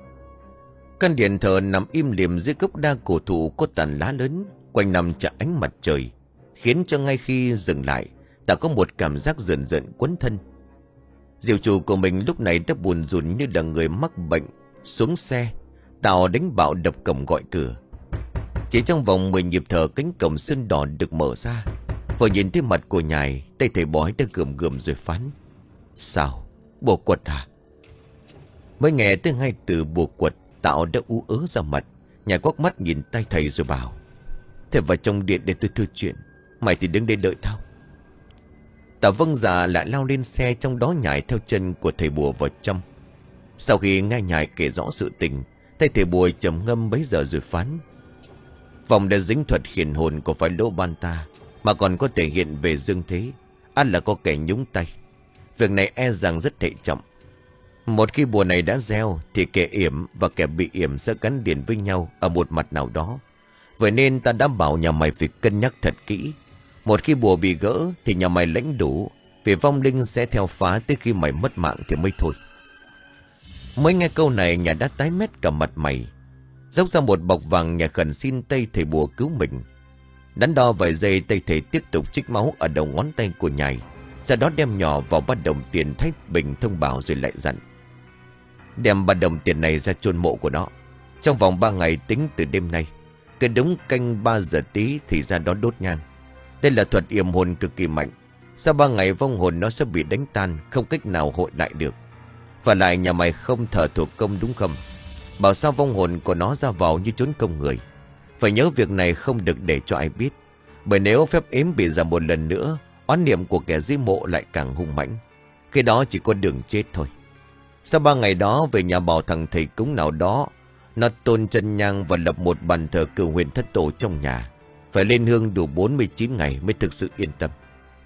Căn điện thờ nằm im lìm dưới gốc đa cổ thụ có tàn lá lớn, quanh nằm chả ánh mặt trời, khiến cho ngay khi dừng lại ta có một cảm giác rợn rợn quấn thân. Diệu chủ của mình lúc này đã buồn rùn như là người mắc bệnh. Xuống xe, Tào đánh bạo đập cổng gọi cửa. Chỉ trong vòng mười nhịp thở, cánh cổng sơn đỏ được mở ra. Vừa nhìn thấy mặt của Nhài, tay thầy bói đã gườm gườm rồi phán. Sao? Bùa quật à? Mới nghe tới hai từ bùa quật, Tào đã ú ớ ra mặt. Nhài quắc mắt nhìn tay thầy rồi bảo. Thầy vào trong điện để tôi thư chuyện, mày thì đứng đây đợi tao. Tào vâng dạ lại lao lên xe, trong đó Nhài theo chân của thầy bùa vào trong. Sau khi nghe Nhài kể rõ sự tình, tay thầy bùa trầm ngâm bấy giờ rồi phán. Vòng đã dính thuật khiển hồn của phải lỗ ban ta, mà còn có thể hiện về dương thế. Ăn là có kẻ nhúng tay. Việc này e rằng rất hệ trọng. Một khi bùa này đã gieo, thì kẻ yểm và kẻ bị yểm sẽ gắn liền với nhau ở một mặt nào đó. Vậy nên ta đã bảo nhà mày phải cân nhắc thật kỹ. Một khi bùa bị gỡ thì nhà mày lãnh đủ, vì vong linh sẽ theo phá tới khi mày mất mạng thì mới thôi. Mới nghe câu này, nhà đã tái mét cả mặt mày. Dốc ra một bọc vàng, nhà khẩn xin tay thầy bùa cứu mình. Đắn đo vài giây, tay thầy tiếp tục trích máu ở đầu ngón tay của Nhài, sau đó đem nhỏ vào ba đồng tiền thay bình thông báo rồi lại dặn. Đem ba đồng tiền này ra chôn mộ của nó. Trong vòng ba ngày tính từ đêm nay, cứ đúng canh ba giờ tí thì ra đó đốt nhang. Đây là thuật yểm hồn cực kỳ mạnh. Sau ba ngày vong hồn nó sẽ bị đánh tan, không cách nào hội lại được. Và lại nhà mày không thờ thuộc công đúng không? Bảo sao vong hồn của nó ra vào như trốn công người. Phải nhớ việc này không được để cho ai biết. Bởi nếu phép ếm bị ra một lần nữa, oán niệm của kẻ dưới mộ lại càng hung mãnh. Khi đó chỉ có đường chết thôi. Sau ba ngày đó, về nhà bảo thằng thầy cúng nào đó, nó tôn chân nhang và lập một bàn thờ cửu huyền thất tổ trong nhà. Phải lên hương đủ bốn mươi chín ngày mới thực sự yên tâm.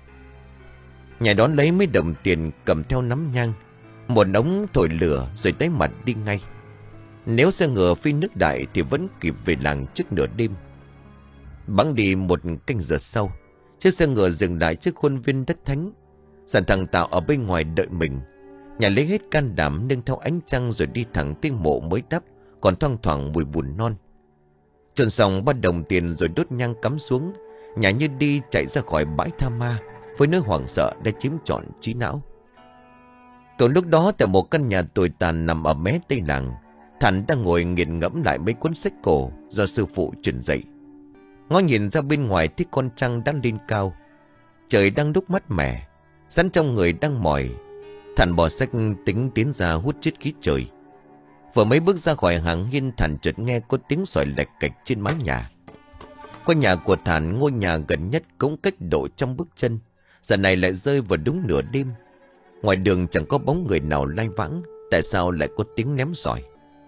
Nhà đón lấy mấy đồng tiền, cầm theo nắm nhang, một ống thổi lửa rồi tái mặt đi ngay. Nếu xe ngựa phi nước đại thì vẫn kịp về làng trước nửa đêm. Bẵng đi một canh giờ sau, chiếc xe ngựa dừng lại trước khuôn viên đất thánh. Sẵn thằng Tạo ở bên ngoài đợi mình. Nhà lấy hết can đảm nâng theo ánh trăng rồi đi thẳng tới mộ mới đắp, còn thoang thoảng mùi bùn non. Chôn xong ba đồng tiền rồi đốt nhang cắm xuống. Nhà như đi chạy ra khỏi bãi tha ma, với nỗi hoảng sợ đã chiếm trọn trí não. Còn lúc đó, tại một căn nhà tồi tàn nằm ở mé tây làng, Thành đang ngồi nghiền ngẫm lại mấy cuốn sách cổ do sư phụ truyền dạy. Ngó nhìn ra bên ngoài thấy con trăng đang lên cao. Trời đang lúc mát mẻ, sẵn trong người đang mỏi. Thành bỏ sách tính tiến ra hút chiết khí trời. Vừa mấy bước ra khỏi hàng hiên, Thành chợt nghe có tiếng sỏi lạch cạch trên mái nhà. Qua nhà của Thành, ngôi nhà gần nhất cũng cách độ trăm bước chân. Giờ này lại rơi vào đúng nửa đêm. Ngoài đường chẳng có bóng người nào lai vãng. Tại sao lại có tiếng ném sỏi?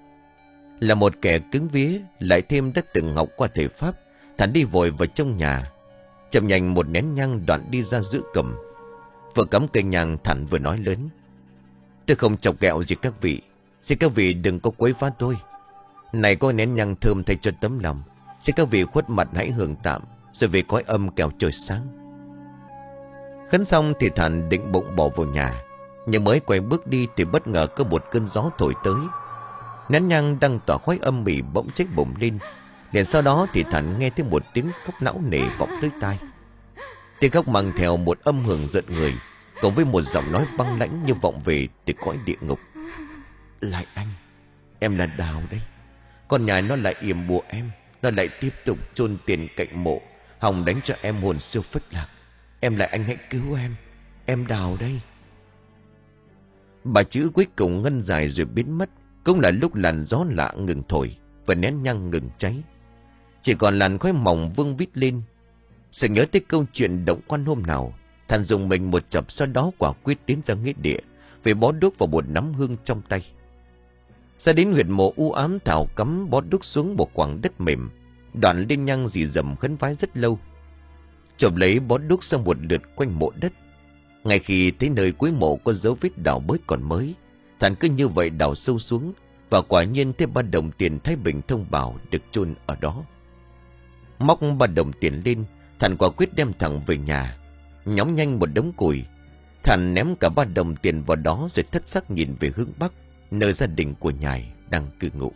Là một kẻ cứng vía, lại thêm đã từng học qua thể pháp, Thản đi vội vào trong nhà, chậm nhanh một nén nhang đoạn đi ra giữ cầm. Vừa cắm cây nhang, Thản vừa nói lớn: "Tôi không chọc ghẹo gì các vị, xin các vị đừng có quấy phá tôi. Này có nén nhang thơm thay cho tấm lòng, xin các vị khuất mặt hãy hưởng tạm, rồi về cõi âm kẻo trời sáng." Khấn xong thì Thản định bụng bỏ vào nhà, nhưng mới quay bước đi thì bất ngờ có một cơn gió thổi tới. Nén nhang đang tỏa khói âm mỉ bỗng cháy bùng lên. Liền sau đó thì Thản nghe thấy một tiếng khóc não nề vọng tới tai. Tiếng khóc mang theo một âm hưởng giận người, cộng với một giọng nói băng lãnh như vọng về từ cõi địa ngục: "Lại anh, em là Đào đây. Con nhà nó lại yểm bùa em, nó lại tiếp tục chôn tiền cạnh mộ, hòng đánh cho em hồn siêu phách lạc. Em lại anh, hãy cứu em, em Đào đây." Bà chữ cuối cùng ngân dài rồi biến mất, cũng là lúc làn gió lạ ngừng thổi và nén nhang ngừng cháy. Chỉ còn làn khói mỏng vương vít lên. Sự nhớ tới câu chuyện động quan hôm nào, Thản dùng mình một chập, sau đó quả quyết đến ra nghĩa địa, về bó đuốc vào một nắm hương trong tay. Ra đến huyệt mộ u ám, Thảo cắm bó đuốc xuống một khoảng đất mềm, đoạn lên nhang dì dầm khấn vái rất lâu. Chộp lấy bó đuốc sang một lượt quanh mộ đất. Ngay khi thấy nơi cuối mộ có dấu vết đào bới còn mới, Thản cứ như vậy đào sâu xuống, và quả nhiên thấy ba đồng tiền Thái Bình thông bảo được chôn ở đó. Móc ba đồng tiền lên, Thản quả quyết đem thẳng về nhà. Nhóm nhanh một đống củi, Thản ném cả ba đồng tiền vào đó, rồi thất sắc nhìn về hướng bắc, nơi gia đình của Nhài đang cư ngụ.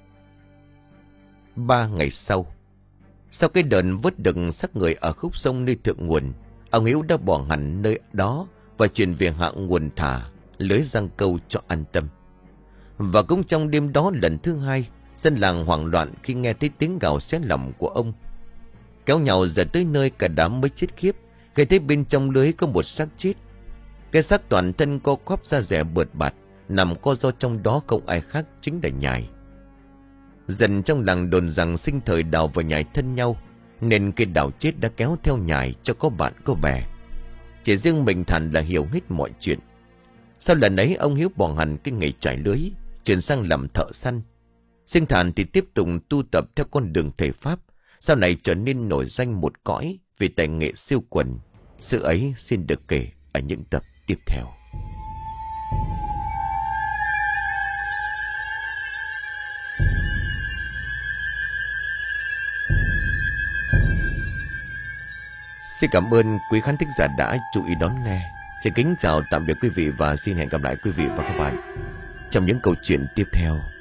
Ba ngày sau, sau cái đợt vớt được xác người ở khúc sông nơi thượng nguồn, ông Hiếu đã bỏ hẳn nơi đó và chuyển về hạ nguồn thả lưới giăng câu cho an tâm. Và cũng trong đêm đó lần thứ hai, dân làng hoảng loạn khi nghe thấy tiếng gào xé lòng của ông. Kéo nhau giờ tới nơi cả đám mới chết khiếp, khi thấy bên trong lưới có một xác chết. Cái xác toàn thân co quắp da rẻ bượt bạt, nằm co ro trong đó không ai khác chính là Nhài. Dần trong làng đồn rằng sinh thời Đào và Nhài thân nhau, nên cái Đào chết đã kéo theo Nhài cho có bạn có bè. Chỉ riêng mình Thản là hiểu hết mọi chuyện. Sau lần ấy ông Hiếu bỏ hẳn cái nghề trải lưới, chuyển sang làm thợ săn. Riêng Thản thì tiếp tục tu tập theo con đường thể pháp, sau này trở nên nổi danh một cõi vì tài nghệ siêu quần. Sự ấy xin được kể ở những tập tiếp theo. Xin cảm ơn quý khán thính giả đã chú ý đón nghe. Xin kính chào tạm biệt quý vị và xin hẹn gặp lại quý vị và các bạn trong những câu chuyện tiếp theo.